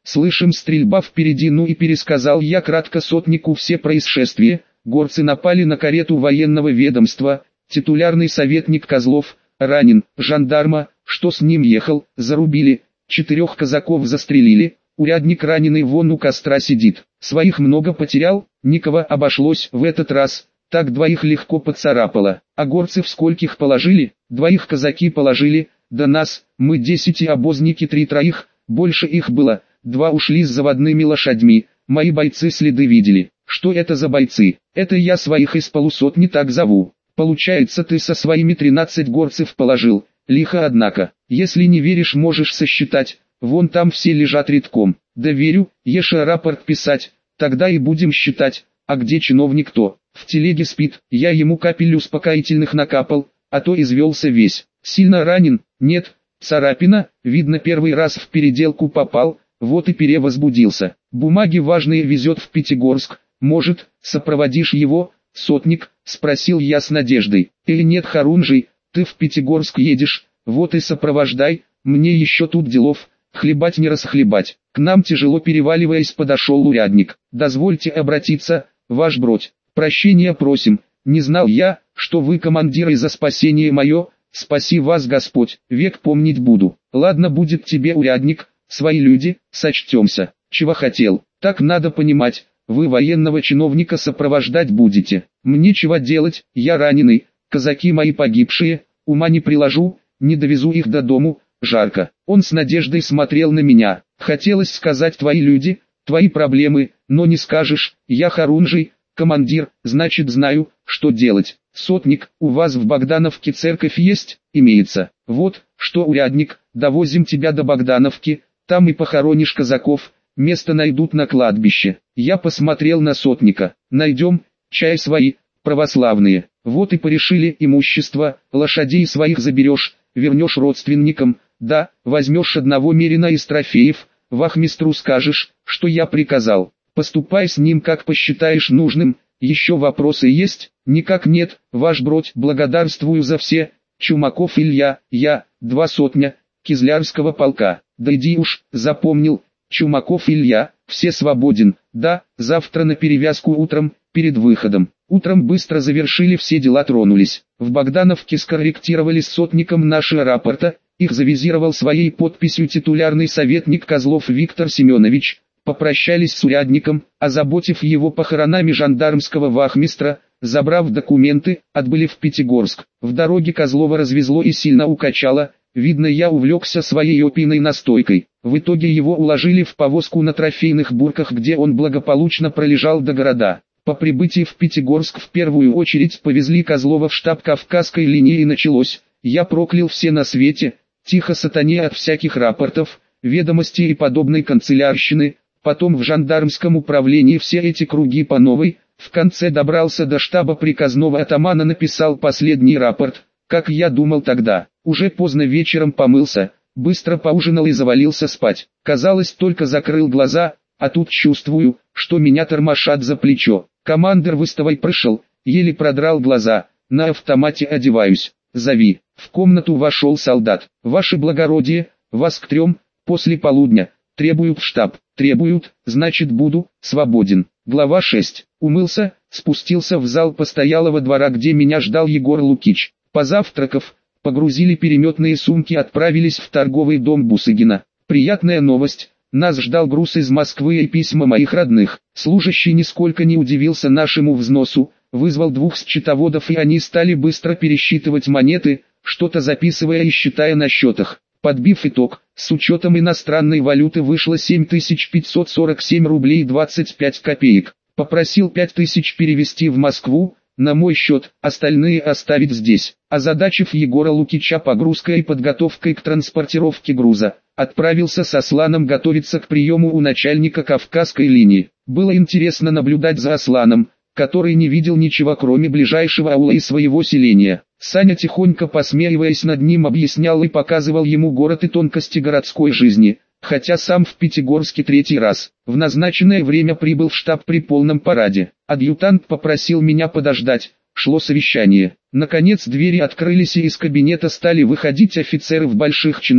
слышим стрельба впереди, ну и пересказал я кратко сотнику все происшествия. Горцы напали на карету военного ведомства, титулярный советник Козлов ранен, жандарма, что с ним ехал, зарубили, четырех казаков застрелили, урядник раненый вон у костра сидит, своих много потерял, никого обошлось в этот раз, так двоих легко поцарапало, а горцев скольких положили, двоих казаки положили, да нас, мы десять и обозники три троих, больше их было, два ушли с заводными лошадьми, мои бойцы следы видели. Что это за бойцы? Это я своих из полусотни так зову. Получается, ты со своими тринадцать горцев положил. Лихо, однако. Если не веришь, можешь сосчитать. Вон там все лежат редком. Да верю, ешь рапорт писать. Тогда и будем считать. А где чиновник то? В телеге спит. Я ему капель успокоительных накапал, а то извелся весь. Сильно ранен? Нет. Царапина, видно, первый раз в переделку попал. Вот и перевозбудился. Бумаги важные везет в Пятигорск. Может, сопроводишь его, сотник, спросил я с надеждой. Или нет, Харунжий, ты в Пятигорск едешь, вот и сопровождай, мне еще тут делов, хлебать не расхлебать. К нам тяжело переваливаясь подошел урядник. Дозвольте обратиться, ваш бродь, прощения просим, не знал я, что вы командир и за спасение мое, спаси вас Господь, век помнить буду. Ладно, будет тебе урядник, свои люди, сочтемся, чего хотел, так надо понимать. Вы военного чиновника сопровождать будете. Мне чего делать, я раненый, казаки мои погибшие, ума не приложу, не довезу их до дому, жарко. Он с надеждой смотрел на меня. Хотелось сказать твои люди, твои проблемы, но не скажешь, я Харунжий, командир, значит знаю, что делать. Сотник, у вас в Богдановке церковь есть? Имеется. Вот, что урядник, довозим тебя до Богдановки, там и похоронишь казаков. Место найдут на кладбище. Я посмотрел на сотника. Найдем, чай свои, православные. Вот и порешили имущество, лошадей своих заберешь, вернешь родственникам. Да, возьмешь одного мерина из трофеев, вахмистру скажешь, что я приказал. Поступай с ним как посчитаешь нужным. Еще вопросы есть? Никак нет, ваш бродь, благодарствую за все. Чумаков Илья, я, два сотня, Кизлярского полка. Да иди уж, запомнил. Чумаков Илья, все свободен, да, завтра на перевязку утром, перед выходом. Утром быстро завершили все дела, тронулись. В Богдановке скорректировали с сотником наши рапорта, их завизировал своей подписью титулярный советник Козлов Виктор Семенович. Попрощались с урядником, озаботив его похоронами жандармского вахмистра, забрав документы, отбыли в Пятигорск. В дороге Козлова развезло и сильно укачало. Видно, я увлекся своей опийной настойкой. В итоге его уложили в повозку на трофейных бурках, где он благополучно пролежал до города. По прибытии в Пятигорск в первую очередь повезли Козлова в штаб Кавказской линии и началось. Я проклял все на свете, тихо сатане от всяких рапортов, ведомостей и подобной канцелярщины. Потом в жандармском управлении все эти круги по новой. В конце добрался до штаба приказного атамана, написал последний рапорт, как я думал тогда. Уже поздно вечером помылся, быстро поужинал и завалился спать. Казалось, только закрыл глаза, а тут чувствую, что меня тормошат за плечо. Командир выставой пришел, еле продрал глаза, на автомате одеваюсь. Зови. В комнату вошел солдат. Ваше благородие, вас к трем, после полудня, требуют в штаб. Требуют, значит буду, свободен. Глава шесть. Умылся, спустился в зал постоялого двора, где меня ждал Егор Лукич. Позавтракав, погрузили переметные сумки, отправились в торговый дом Бусыгина. Приятная новость, нас ждал груз из Москвы и письма моих родных. Служащий нисколько не удивился нашему взносу, вызвал двух счетоводов, и они стали быстро пересчитывать монеты, что-то записывая и считая на счетах. Подбив итог, с учетом иностранной валюты вышло семь тысяч пятьсот сорок семь рублей двадцать пять копеек. Попросил пять тысяч перевести в Москву, на мой счет, остальные оставить здесь. Озадачив Егора Лукича погрузкой и подготовкой к транспортировке груза, отправился с Асланом готовиться к приему у начальника Кавказской линии. Было интересно наблюдать за Асланом, который не видел ничего кроме ближайшего аула и своего селения. Саня, тихонько посмеиваясь над ним, объяснял и показывал ему город и тонкости городской жизни, хотя сам в Пятигорске третий раз. В назначенное время прибыл в штаб при полном параде. Адъютант попросил меня подождать, шло совещание. Наконец двери открылись, и из кабинета стали выходить офицеры в больших чинах,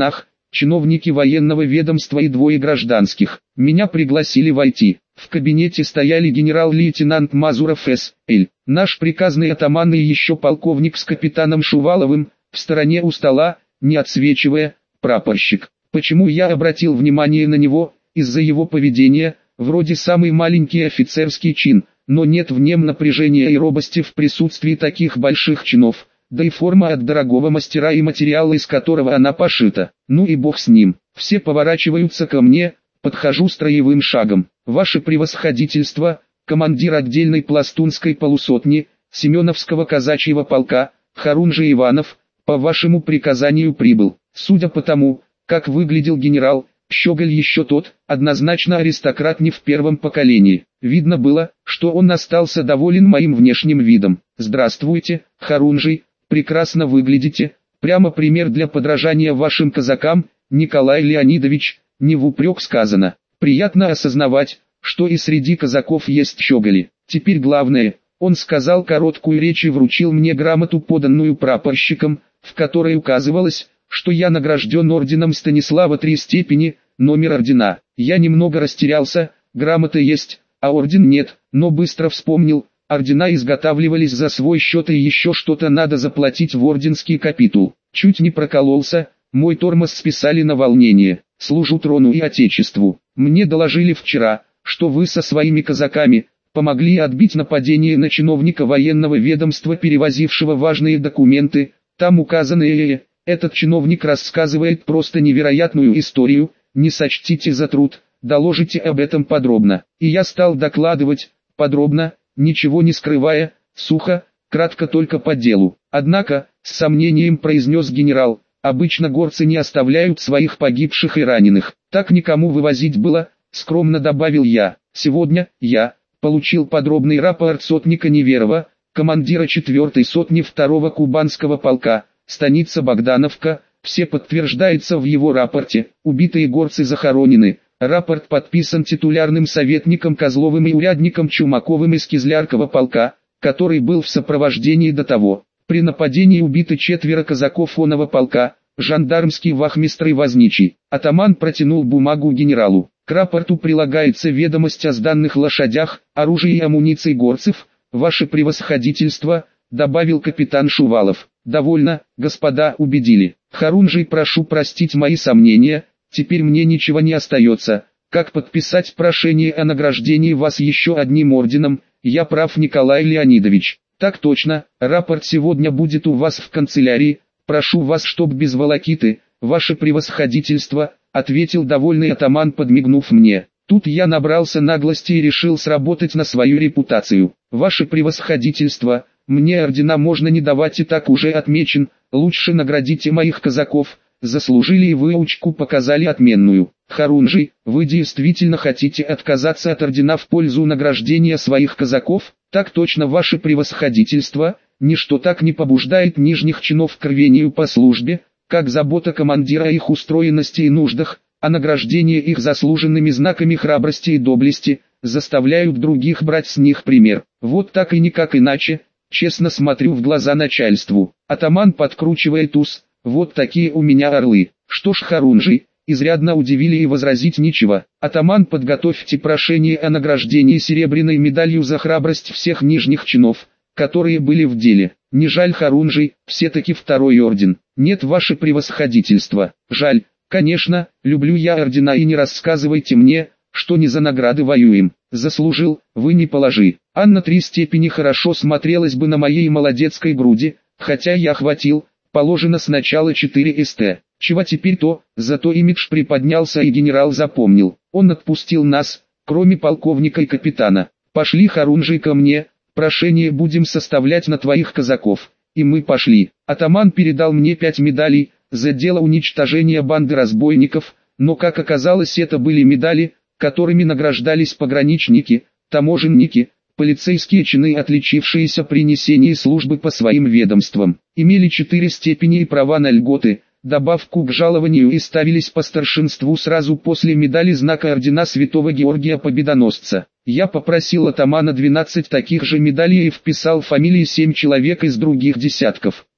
чиновники военного ведомства и двое гражданских. Меня пригласили войти. В кабинете стояли генерал-лейтенант Мазуров С. Л., наш приказный атаман и еще полковник с капитаном Шуваловым, в стороне у стола, не отсвечивая, прапорщик. Почему я обратил внимание на него? Из-за его поведения, вроде самый маленький офицерский чин, но нет в нем напряжения и робости в присутствии таких больших чинов, да и форма от дорогого мастера и материала, из которого она пошита. Ну и бог с ним. Все поворачиваются ко мне, подхожу строевым шагом. Ваше превосходительство, командир отдельной пластунской полусотни, Семеновского казачьего полка, Харунжий Иванов, по вашему приказанию прибыл. Судя по тому, как выглядел генерал, щеголь еще тот, однозначно аристократ не в первом поколении. Видно было, что он остался доволен моим внешним видом. Здравствуйте, Харунжий, прекрасно выглядите, прямо пример для подражания вашим казакам, Николай Леонидович, не в упрек сказано. Приятно осознавать, что и среди казаков есть щеголи. Теперь главное, он сказал короткую речь и вручил мне грамоту, поданную прапорщиком, в которой указывалось, что я награжден орденом Станислава три степени, номер ордена. Я немного растерялся, грамота есть, а орден нет, но быстро вспомнил, ордена изготавливались за свой счет и еще что-то надо заплатить в орденский капитул. Чуть не прокололся, мой тормоз списали на волнение. Служу трону и отечеству. Мне доложили вчера, что вы со своими казаками помогли отбить нападение на чиновника военного ведомства, перевозившего важные документы. Там указанные, этот чиновник рассказывает просто невероятную историю, не сочтите за труд, доложите об этом подробно. И я стал докладывать, подробно, ничего не скрывая, сухо, кратко только по делу. Однако, с сомнением произнес генерал, обычно горцы не оставляют своих погибших и раненых. Так никому вывозить было, скромно добавил я. Сегодня, я, получил подробный рапорт сотника Неверова, командира четвертой сотни второго Кубанского полка, станица Богдановка, все подтверждается в его рапорте, убитые горцы захоронены. Рапорт подписан титулярным советником Козловым и урядником Чумаковым из Кизлярского полка, который был в сопровождении до того. При нападении убиты четверо казаков оного полка, жандармский вахмистр и возничий. Атаман протянул бумагу генералу. К рапорту прилагается ведомость о сданных лошадях, оружии и амуниции горцев. Ваше превосходительство, добавил капитан Шувалов. Довольно, господа, убедили. Харунжий, прошу простить мои сомнения, теперь мне ничего не остается, как подписать прошение о награждении вас еще одним орденом. Я прав, Николай Леонидович? Так точно, рапорт сегодня будет у вас в канцелярии, прошу вас, чтоб без волокиты, ваше превосходительство, ответил довольный атаман, подмигнув мне. Тут я набрался наглости и решил сработать на свою репутацию. Ваше превосходительство, мне ордена можно не давать, и так уже отмечен, лучше наградите моих казаков, заслужили и выучку показали отменную. Харунжий, вы действительно хотите отказаться от ордена в пользу награждения своих казаков? Так точно, ваше превосходительство, ничто так не побуждает нижних чинов к рвению по службе, как забота командира о их устроенности и нуждах, а награждение их заслуженными знаками храбрости и доблести, заставляют других брать с них пример. Вот так и никак иначе, честно смотрю в глаза начальству. Атаман подкручивает ус, вот такие у меня орлы. Что ж, Харунжий, изрядно удивили и возразить нечего. Атаман, подготовьте прошение о награждении серебряной медалью за храбрость всех нижних чинов, которые были в деле. Не жаль, Харунжий, все-таки второй орден. Нет, ваше превосходительство. Жаль, конечно, люблю я ордена, и не рассказывайте мне, что не за награды воюем. Заслужил, вы не положи. Анна три степени хорошо смотрелась бы на моей молодецкой груди, хотя я хватил, положено сначала четыре ст. Чего теперь то, зато имидж приподнялся и генерал запомнил. Он отпустил нас, кроме полковника и капитана. Пошли, Харунжий, ко мне, прошение будем составлять на твоих казаков. И мы пошли. Атаман передал мне пять медалей за дело уничтожения банды разбойников, но как оказалось, это были медали, которыми награждались пограничники, таможенники, полицейские чины, отличившиеся при несении службы по своим ведомствам. Имели четыре степени и права на льготы, добавку к жалованию, и ставились по старшинству сразу после медали знака ордена Святого Георгия Победоносца. Я попросил атамана двенадцать таких же медалей и вписал фамилии семь человек из других десятков.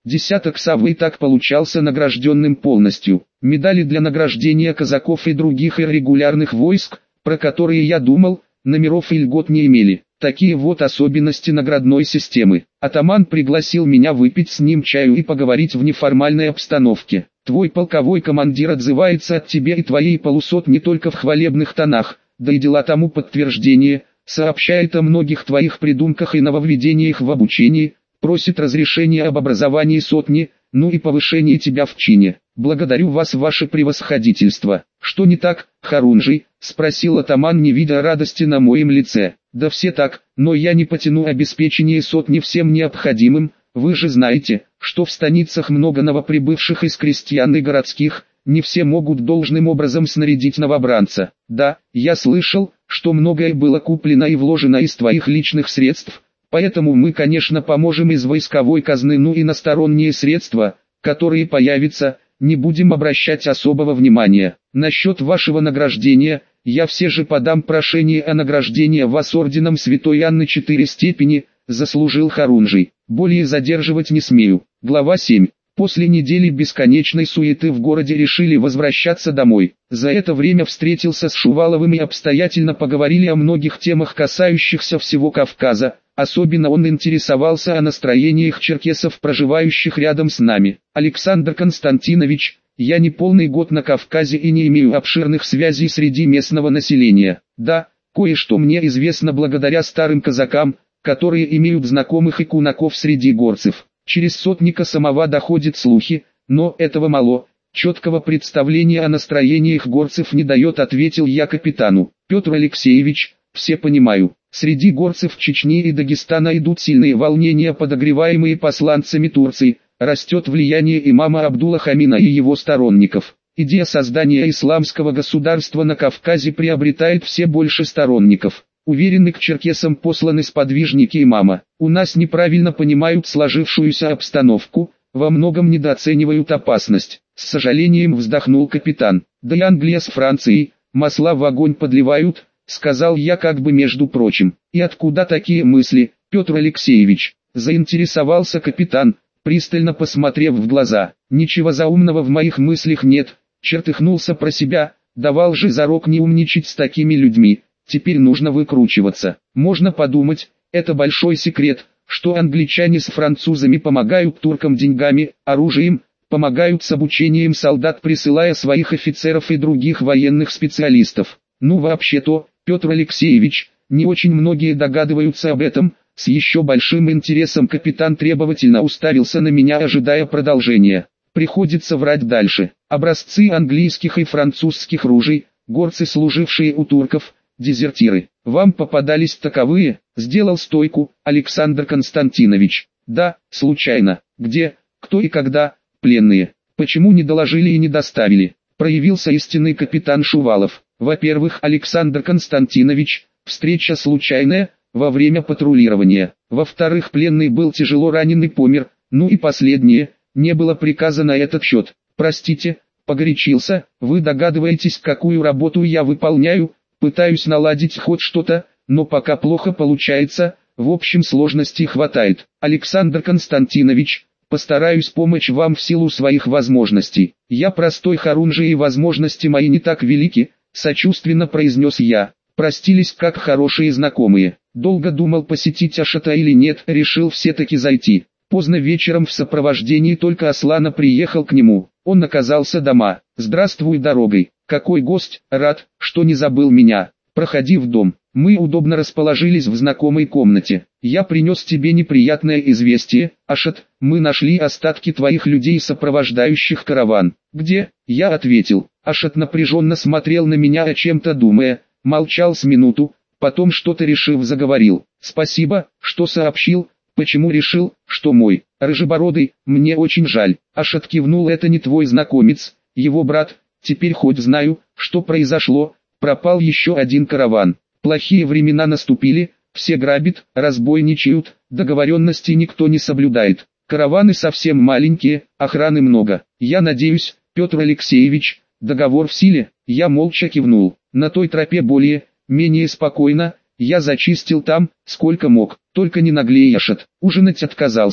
Десяток Саввы и так получался награжденным полностью. Медали для награждения казаков и других иррегулярных войск, про которые я думал, номеров и льгот не имели. Такие вот особенности наградной системы. Атаман пригласил меня выпить с ним чаю и поговорить в неформальной обстановке. Твой полковой командир отзывается от тебя и твоей полусот не только в хвалебных тонах, да и дела тому подтверждение, сообщает о многих твоих придумках и нововведениях в обучении, просит разрешения об образовании сотни, ну и повышении тебя в чине. Благодарю вас, ваше превосходительство. Что не так, Харунжий? Спросил атаман, не видя радости на моем лице. Да все так, но я не потяну обеспечение сотни всем необходимым. Вы же знаете, что в станицах много новоприбывших из крестьян и городских, не все могут должным образом снарядить новобранца. Да, я слышал, что многое было куплено и вложено из твоих личных средств, поэтому мы, конечно, поможем из войсковой казны, ну и на сторонние средства, которые появятся, не будем обращать особого внимания. Насчет вашего награждения, я все же подам прошение о награждении вас орденом Святой Анны четыре степени, заслужил Харунжий. Более задерживать не смею. Глава семь. После недели бесконечной суеты в городе решили возвращаться домой. За это время встретился с Шуваловым и обстоятельно поговорили о многих темах, касающихся всего Кавказа. Особенно он интересовался о настроениях черкесов, проживающих рядом с нами. Александр Константинович, я не полный год на Кавказе и не имею обширных связей среди местного населения. Да, кое-что мне известно благодаря старым казакам, которые имеют знакомых и кунаков среди горцев. Через сотника самого доходят слухи, но этого мало. Четкого представления о настроениях горцев не дает, ответил я капитану. Петр Алексеевич, все понимаю, среди горцев Чечни и Дагестана идут сильные волнения, подогреваемые посланцами Турции. Растет влияние имама Абдулла Хамина и его сторонников. Идея создания исламского государства на Кавказе приобретает все больше сторонников. Уверены, к черкесам посланы сподвижники имама. У нас неправильно понимают сложившуюся обстановку, во многом недооценивают опасность. С сожалением вздохнул капитан. Да и Англия с Францией, масла в огонь подливают, сказал я как бы между прочим. И откуда такие мысли, Петр Алексеевич? Заинтересовался капитан, пристально посмотрев в глаза. Ничего заумного в моих мыслях нет, чертыхнулся про себя, давал же зарок не умничать с такими людьми. Теперь нужно выкручиваться. Можно подумать, это большой секрет, что англичане с французами помогают туркам деньгами, оружием, помогают с обучением солдат, присылая своих офицеров и других военных специалистов. Ну вообще-то, Петр Алексеевич, не очень многие догадываются об этом. С еще большим интересом капитан требовательно уставился на меня, ожидая продолжения. Приходится врать дальше. Образцы английских и французских ружей, горцы, служившие у турков, дезертиры. Вам попадались таковые? Сделал стойку Александр Константинович. Да, случайно. Где, кто и когда? Пленные. Почему не доложили и не доставили? Проявился истинный капитан Шувалов. Во-первых, Александр Константинович, встреча случайная, во время патрулирования. Во-вторых, пленный был тяжело ранен и помер. Ну и последнее, не было приказа на этот счет. Простите, погорячился, вы догадываетесь, какую работу я выполняю? Пытаюсь наладить хоть что-то, но пока плохо получается, в общем сложностей хватает. Александр Константинович, постараюсь помочь вам в силу своих возможностей. Я простой Харунжий и возможности мои не так велики, сочувственно произнес я. Простились как хорошие знакомые. Долго думал, посетить Ашата или нет, решил все-таки зайти. Поздно вечером в сопровождении только Аслана приехал к нему. Он оказался дома. Здравствуй, дорогой. Какой гость, рад, что не забыл меня. Проходи в дом. Мы удобно расположились в знакомой комнате. Я принес тебе неприятное известие, Ашат. Мы нашли остатки твоих людей, сопровождающих караван. Где? Я ответил. Ашат напряженно смотрел на меня, о чем-то думая. Молчал с минуту, потом что-то решив заговорил. Спасибо, что сообщил. Почему решил, что мой, рыжебородый, мне очень жаль. Ашат кивнул, это не твой знакомец, его брат. Теперь хоть знаю, что произошло. Пропал еще один караван. Плохие времена наступили, все грабят, разбойничают, договоренности никто не соблюдает. Караваны совсем маленькие, охраны много. Я надеюсь, Петр Алексеевич, договор в силе. Я молча кивнул. На той тропе более, менее спокойно. Я зачистил там, сколько мог, только не наглей, Ашат. Ужинать отказался.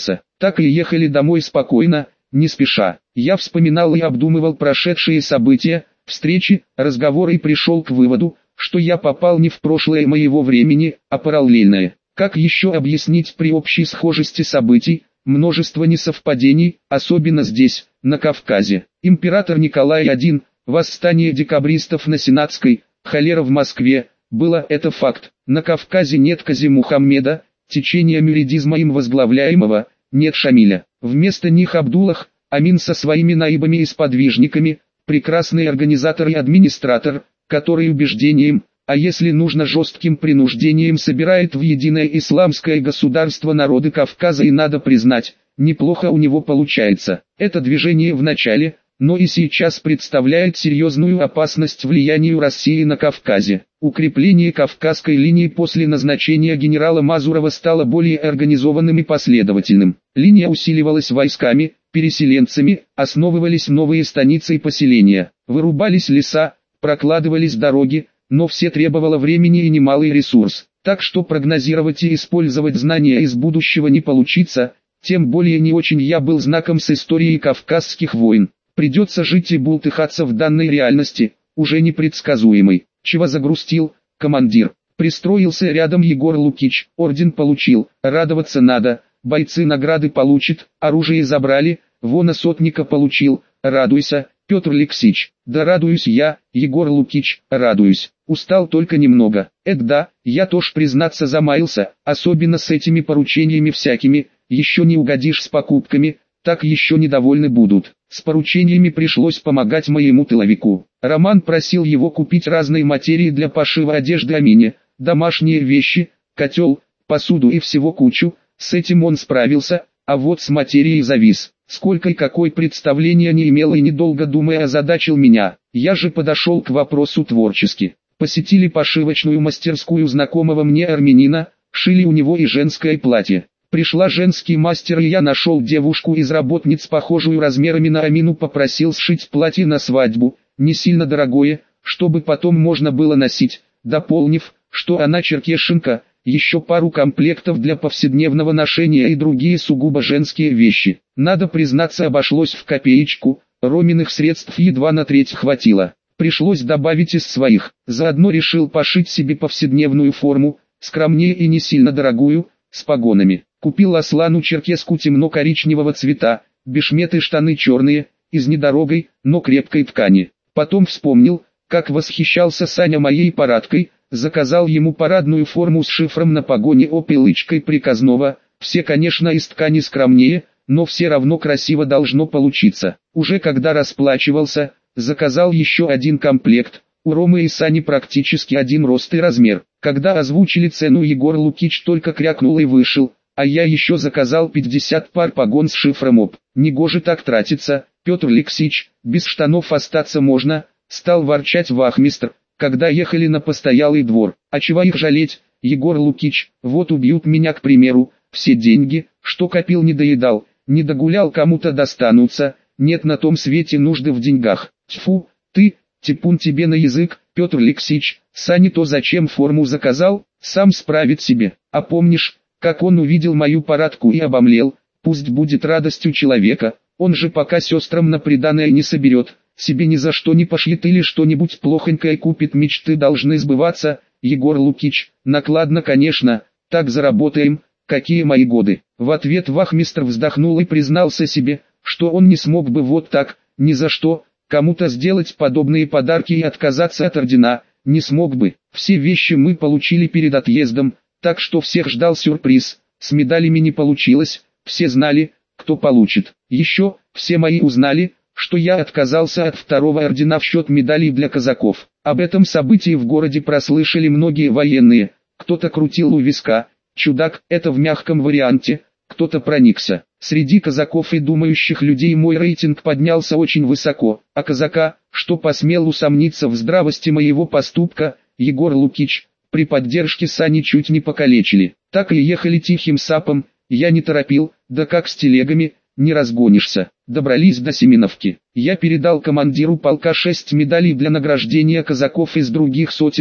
Так и ехали домой спокойно, не спеша. Я вспоминал и обдумывал прошедшие события, встречи, разговоры и пришел к выводу, что я попал не в прошлое моего времени, а параллельное. Как еще объяснить при общей схожести событий, множество несовпадений, особенно здесь, на Кавказе? Император Николай Первый, восстание декабристов на Сенатской, холера в Москве, было это факт. На Кавказе нет Кази Мухаммеда, течения мюридизма им возглавляемого, нет Шамиля. Вместо них Абдуллах, Амин со своими наибами и сподвижниками, прекрасный организатор и администратор, который убеждением, а если нужно жестким принуждением собирает в единое исламское государство народы Кавказа, и надо признать, неплохо у него получается. Это движение в начале, но и сейчас представляет серьезную опасность влиянию России на Кавказе. Укрепление Кавказской линии после назначения генерала Мазурова стало более организованным и последовательным. Линия усиливалась войсками, переселенцами, основывались новые станицы и поселения, вырубались леса, прокладывались дороги, но все требовало времени и немалый ресурс. Так что прогнозировать и использовать знания из будущего не получится, тем более не очень я был знаком с историей Кавказских войн. Придется жить и бултыхаться в данной реальности, уже непредсказуемой. Чего загрустил, командир? Пристроился рядом Егор Лукич. Орден получил, радоваться надо, бойцы награды получат, оружие забрали, вон и сотника получил, радуйся, Петр Алексеевич. Да радуюсь я, Егор Лукич, радуюсь. Устал только немного. Эк да, я тоже признаться замаялся, особенно с этими поручениями всякими, еще не угодишь с покупками, так еще недовольны будут. С поручениями пришлось помогать моему тыловику. Роман просил его купить разные материи для пошива одежды Амине, домашние вещи, котел, посуду и всего кучу. С этим он справился, а вот с материей завис. Сколько и какой представления не имел и недолго думая озадачил меня. Я же подошел к вопросу творчески. Посетили пошивочную мастерскую знакомого мне армянина, шили у него и женское платье. Пришла женский мастер, и я нашел девушку из работниц, похожую размерами на Амину, попросил сшить платье на свадьбу, не сильно дорогое, чтобы потом можно было носить, дополнив, что она черкешенка, еще пару комплектов для повседневного ношения и другие сугубо женские вещи. Надо признаться, обошлось в копеечку, Роминых средств едва на треть хватило. Пришлось добавить из своих, заодно решил пошить себе повседневную форму, скромнее и не сильно дорогую, с погонами. Купил Аслану черкеску темно-коричневого цвета, бешметы штаны черные, из недорогой, но крепкой ткани. Потом вспомнил, как восхищался Саня моей парадкой, заказал ему парадную форму с шифром на погоне опилычкой приказного, все конечно из ткани скромнее, но все равно красиво должно получиться. Уже когда расплачивался, заказал еще один комплект, у Ромы и Сани практически один рост и размер. Когда озвучили цену, Егор Лукич только крякнул и вышел. А я еще заказал пятьдесят пар погон с шифром ОП. Негоже так тратиться, Петр Алексеевич, без штанов остаться можно, стал ворчать вахмистр, когда ехали на постоялый двор. А чего их жалеть, Егор Лукич, вот убьют меня, к примеру, все деньги, что копил, не доедал, не догулял, кому-то достанутся, нет на том свете нужды в деньгах. Тьфу, ты, типун тебе на язык, Петр Алексеевич, Сане то зачем форму заказал, сам справит себе, а помнишь, как он увидел мою парадку и обомлел? Пусть будет радостью человека, он же пока сестрам на приданое не соберет, себе ни за что не пошлет или что-нибудь плохонькое купит. Мечты должны сбываться, Егор Лукич, накладно конечно, так заработаем, какие мои годы. В ответ вахмистр вздохнул и признался себе, что он не смог бы вот так, ни за что, кому-то сделать подобные подарки и отказаться от ордена, не смог бы. Все вещи мы получили перед отъездом, так что всех ждал сюрприз. С медалями не получилось, все знали, кто получит. Еще, все мои узнали, что я отказался от второго ордена в счет медалей для казаков. Об этом событии в городе прослышали многие военные, кто-то крутил у виска, чудак, это в мягком варианте, кто-то проникся. Среди казаков и думающих людей мой рейтинг поднялся очень высоко, а казака, что посмел усомниться в здравости моего поступка, Егор Лукич, при поддержке Сани чуть не покалечили. Так и ехали тихим сапом, я не торопил, да как с телегами, не разгонишься. Добрались до Семеновки. Я передал командиру полка шесть медалей для награждения казаков из других сотен,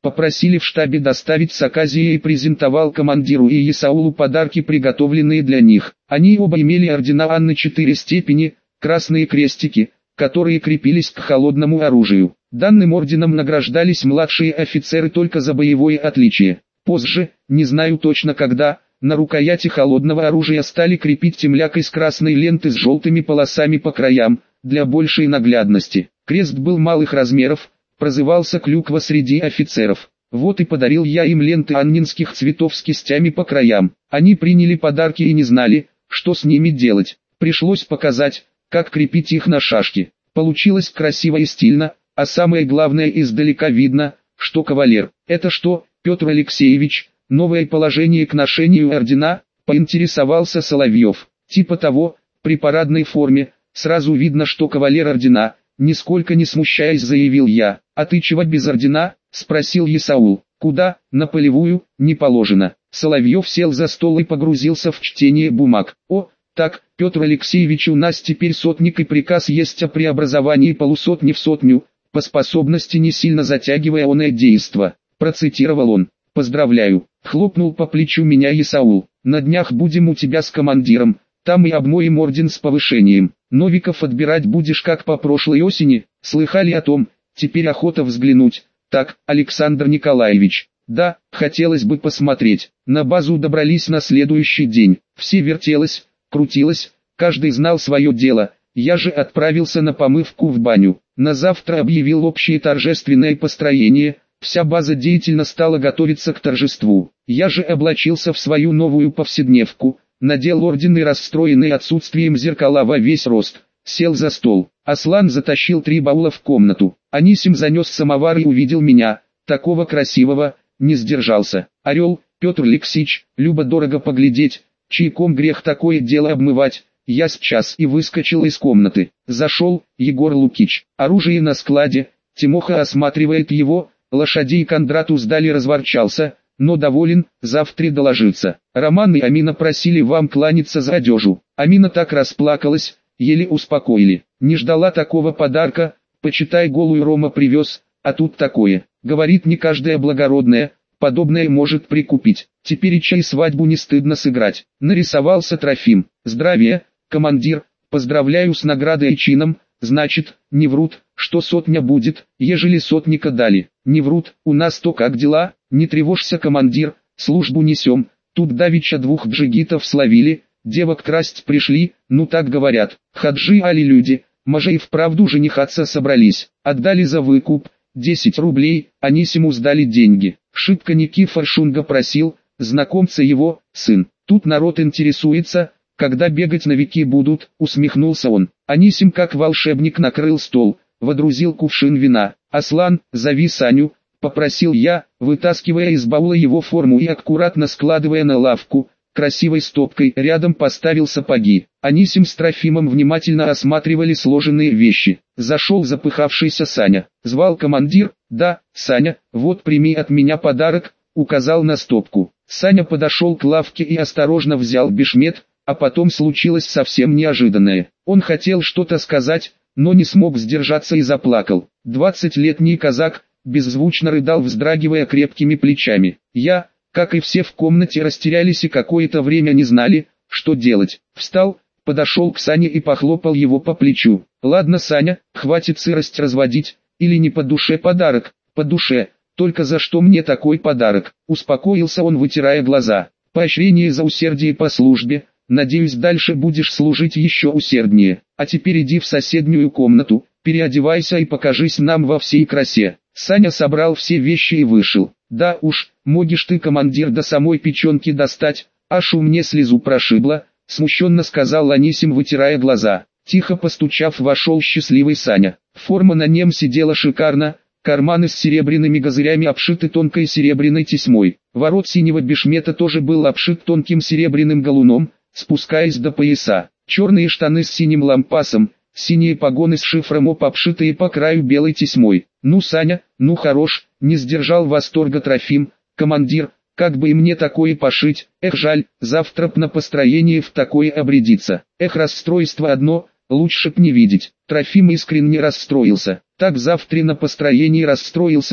Попросили в штабе доставить с Аказией и презентовал командиру и Исаулу подарки, приготовленные для них. Они оба имели ордена Анны четыре степени, красные крестики, которые крепились к холодному оружию. Данным орденом награждались младшие офицеры только за боевое отличие. Позже, не знаю точно когда, на рукояти холодного оружия стали крепить темляк из красной ленты с желтыми полосами по краям, для большей наглядности. Крест был малых размеров, прозывался клюква среди офицеров. Вот и подарил я им ленты аннинских цветов с кистями по краям. Они приняли подарки и не знали, что с ними делать. Пришлось показать, как крепить их на шашки. Получилось красиво и стильно, а самое главное, издалека видно, что кавалер. Это что, Петр Алексеевич, новое положение к ношению ордена? Поинтересовался Соловьев. Типа того, при парадной форме, сразу видно, что кавалер ордена. Нисколько не смущаясь, заявил я. А ты чего без ордена? Спросил Исаул. Куда? На полевую? Не положено. Соловьев сел за стол и погрузился в чтение бумаг. О, так, Петр Алексеевич, у нас теперь сотник и приказ есть о преобразовании полусотни в сотню, по способности не сильно затягивая оное действо. Процитировал он. Поздравляю. Хлопнул по плечу меня Исаул. На днях будем у тебя с командиром. Там и обмоем орден с повышением. Новиков отбирать будешь как по прошлой осени, слыхали о том, теперь охота взглянуть. Так, Александр Николаевич, да, хотелось бы посмотреть. На базу добрались на следующий день. Все вертелось, крутилось, каждый знал свое дело. Я же отправился на помывку в баню. На завтра объявил общее торжественное построение. Вся база деятельно стала готовиться к торжеству. Я же облачился в свою новую повседневку. Надел орден и, расстроенный отсутствием зеркала во весь рост, сел за стол. Аслан затащил три баула в комнату. Анисим занес самовар и увидел меня, такого красивого, не сдержался. Орел, Петр Алексеевич, любо-дорого поглядеть, чайком грех такое дело обмывать. Я сейчас и выскочил из комнаты. Зашел Егор Лукич. Оружие на складе, Тимоха осматривает его, лошадей Кондрату сдали, разворчался, но доволен, завтра доложится. Роман и Амина просили вам кланяться за одежу. Амина так расплакалась, еле успокоили. Не ждала такого подарка, почитай, голую Рома привез, а тут такое. Говорит, не каждая благородная, подобное может прикупить. Теперь и чай свадьбу не стыдно сыграть. Нарисовался Трофим. Здравия, командир, поздравляю с наградой и чином. Значит, не врут, что сотня будет, ежели сотника дали. Не врут, у нас то как дела? Не тревожься, командир, службу несем. Тут давеча двух джигитов словили, девок красть пришли, ну так говорят. Хаджи али люди, може и вправду женихаться собрались. Отдали за выкуп, десять рублей, Анисиму сдали деньги. Шибко Никифор Шунга просил, знакомца его, сын. Тут народ интересуется, когда бегать новики будут, усмехнулся он. Анисим как волшебник накрыл стол, водрузил кувшин вина. Аслан, зови Саню, попросил я, вытаскивая из баула его форму и аккуратно складывая на лавку. Красивой стопкой рядом поставил сапоги. Анисим с Трофимом внимательно осматривали сложенные вещи. Зашел запыхавшийся Саня. Звал командир. Да, Саня, вот прими от меня подарок, указал на стопку. Саня подошел к лавке и осторожно взял бешмет, а потом случилось совсем неожиданное. Он хотел что-то сказать, но не смог сдержаться и заплакал. Двадцатилетний казак беззвучно рыдал, вздрагивая крепкими плечами. Я, как и все в комнате, растерялись и какое-то время не знали, что делать. Встал, подошел к Сане и похлопал его по плечу. Ладно, Саня, хватит сырость разводить, или не по душе подарок? По душе, только за что мне такой подарок? Успокоился он, вытирая глаза. Поощрение за усердие по службе, надеюсь, дальше будешь служить еще усерднее. А теперь иди в соседнюю комнату, переодевайся и покажись нам во всей красе. Саня собрал все вещи и вышел. Да уж, могешь ты, командир, до самой печенки достать, аж у мне слезу прошибло, смущенно сказал Анисим, вытирая глаза. Тихо постучав, вошел счастливый Саня. Форма на нем сидела шикарно, карманы с серебряными козырями обшиты тонкой серебряной тесьмой. Ворот синего бешмета тоже был обшит тонким серебряным галуном, спускаясь до пояса. Черные штаны с синим лампасом, синие погоны с шифром ОП, обшитые по краю белой тесьмой. Ну, Саня, ну хорош, не сдержал восторга Трофим. Командир, как бы и мне такое пошить, эх жаль, завтра б на построение в такое обрядиться. Эх, расстройство одно, лучше б не видеть. Трофим искренне расстроился. Так завтра на построении расстроился бы,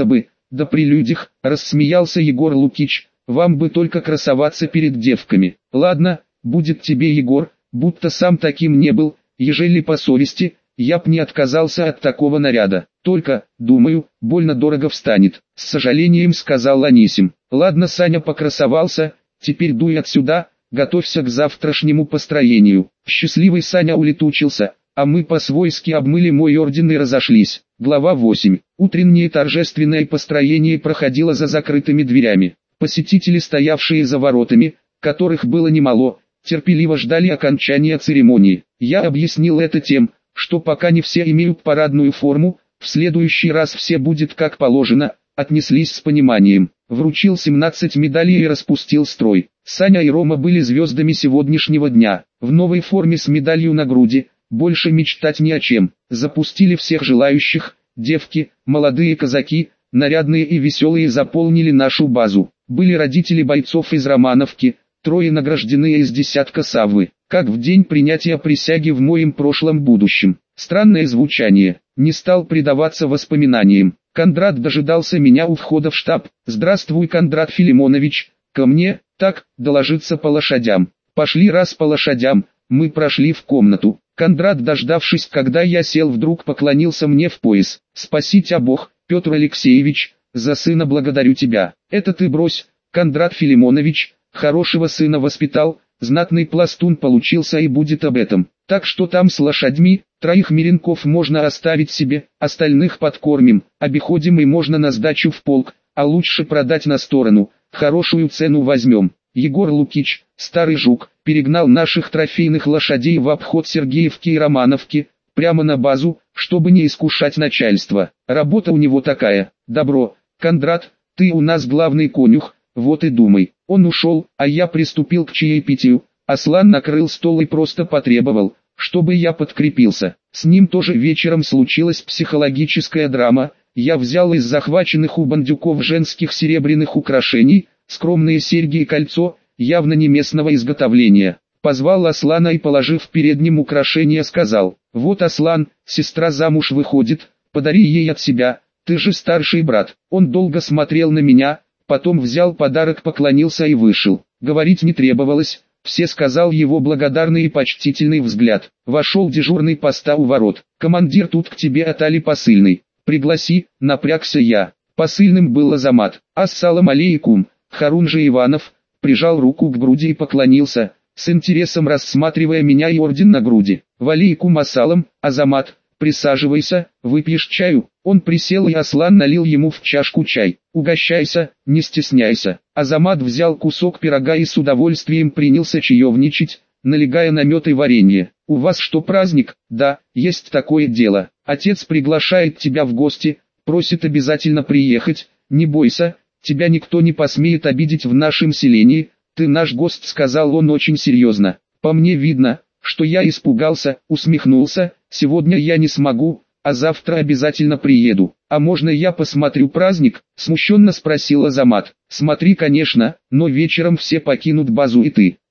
Да при людях, рассмеялся Егор Лукич, вам бы только красоваться перед девками. Ладно, будет тебе, Егор, будто сам таким не был, ежели по совести, я б не отказался от такого наряда. Только, думаю, больно дорого встанет, с сожалением сказал Анисим. Ладно, Саня покрасовался, теперь дуй отсюда, готовься к завтрашнему построению. Счастливый Саня улетучился, а мы по-свойски обмыли мой орден и разошлись. Глава восемь. Утреннее торжественное построение проходило за закрытыми дверями. Посетители, стоявшие за воротами, которых было немало, терпеливо ждали окончания церемонии. Я объяснил это тем, что пока не все имеют парадную форму, в следующий раз все будет как положено, отнеслись с пониманием. Вручил семнадцать медалей и распустил строй. Саня и Рома были звездами сегодняшнего дня, в новой форме с медалью на груди, больше мечтать ни о чем. Запустили всех желающих, девки, молодые казаки, нарядные и веселые заполнили нашу базу. Были родители бойцов из Романовки, трое награждены из десятка Саввы, как в день принятия присяги в моем прошлом будущем. Странное звучание, не стал предаваться воспоминаниям. Кондрат дожидался меня у входа в штаб. «Здравствуй, Кондрат Филимонович, ко мне, так, доложиться по лошадям». Пошли раз по лошадям, мы прошли в комнату. Кондрат, дождавшись, когда я сел, вдруг поклонился мне в пояс. «Спаси тебя Бог, Петр Алексеевич, за сына благодарю тебя». «Это ты брось, Кондрат Филимонович, хорошего сына воспитал, знатный пластун получился и будет об этом. Так что там с лошадьми, троих меренков можно оставить себе, остальных подкормим, обиходим и можно на сдачу в полк, а лучше продать на сторону, хорошую цену возьмем». Егор Лукич, старый жук, перегнал наших трофейных лошадей в обход Сергеевки и Романовки, прямо на базу, чтобы не искушать начальство. Работа у него такая. «Добро, Кондрат, ты у нас главный конюх, вот и думай». Он ушел, а я приступил к чаепитию. Аслан накрыл стол и просто потребовал, чтобы я подкрепился. С ним тоже вечером случилась психологическая драма. Я взял из захваченных у бандюков женских серебряных украшений, скромные серьги и кольцо, явно не местного изготовления. Позвал Аслана и, положив перед ним украшение, сказал: «Вот, Аслан, сестра замуж выходит, подари ей от себя, ты же старший брат». Он долго смотрел на меня, потом взял подарок, поклонился и вышел. Говорить не требовалось, все сказал его благодарный и почтительный взгляд. Вошел дежурный поста у ворот. «Командир, тут к тебе отали посыльный. Пригласи», напрягся я. Посыльным был Азамат. «Ассалам алейкум». Харун же Иванов прижал руку к груди и поклонился, с интересом рассматривая меня и орден на груди. «Валейкум ассалам, Азамат, присаживайся, выпьешь чаю». Он присел, и Аслан налил ему в чашку чай. «Угощайся, не стесняйся». Азамат взял кусок пирога и с удовольствием принялся чаевничать, налегая на мед и варенье. «У вас что, праздник?» «Да, есть такое дело. Отец приглашает тебя в гости, просит обязательно приехать, не бойся, тебя никто не посмеет обидеть в нашем селении, ты наш гость», сказал он очень серьезно. По мне видно, что я испугался, усмехнулся. «Сегодня я не смогу, а завтра обязательно приеду». «А можно я посмотрю праздник?» — смущенно спросил Азамат. «Смотри, конечно, но вечером все покинут базу, и ты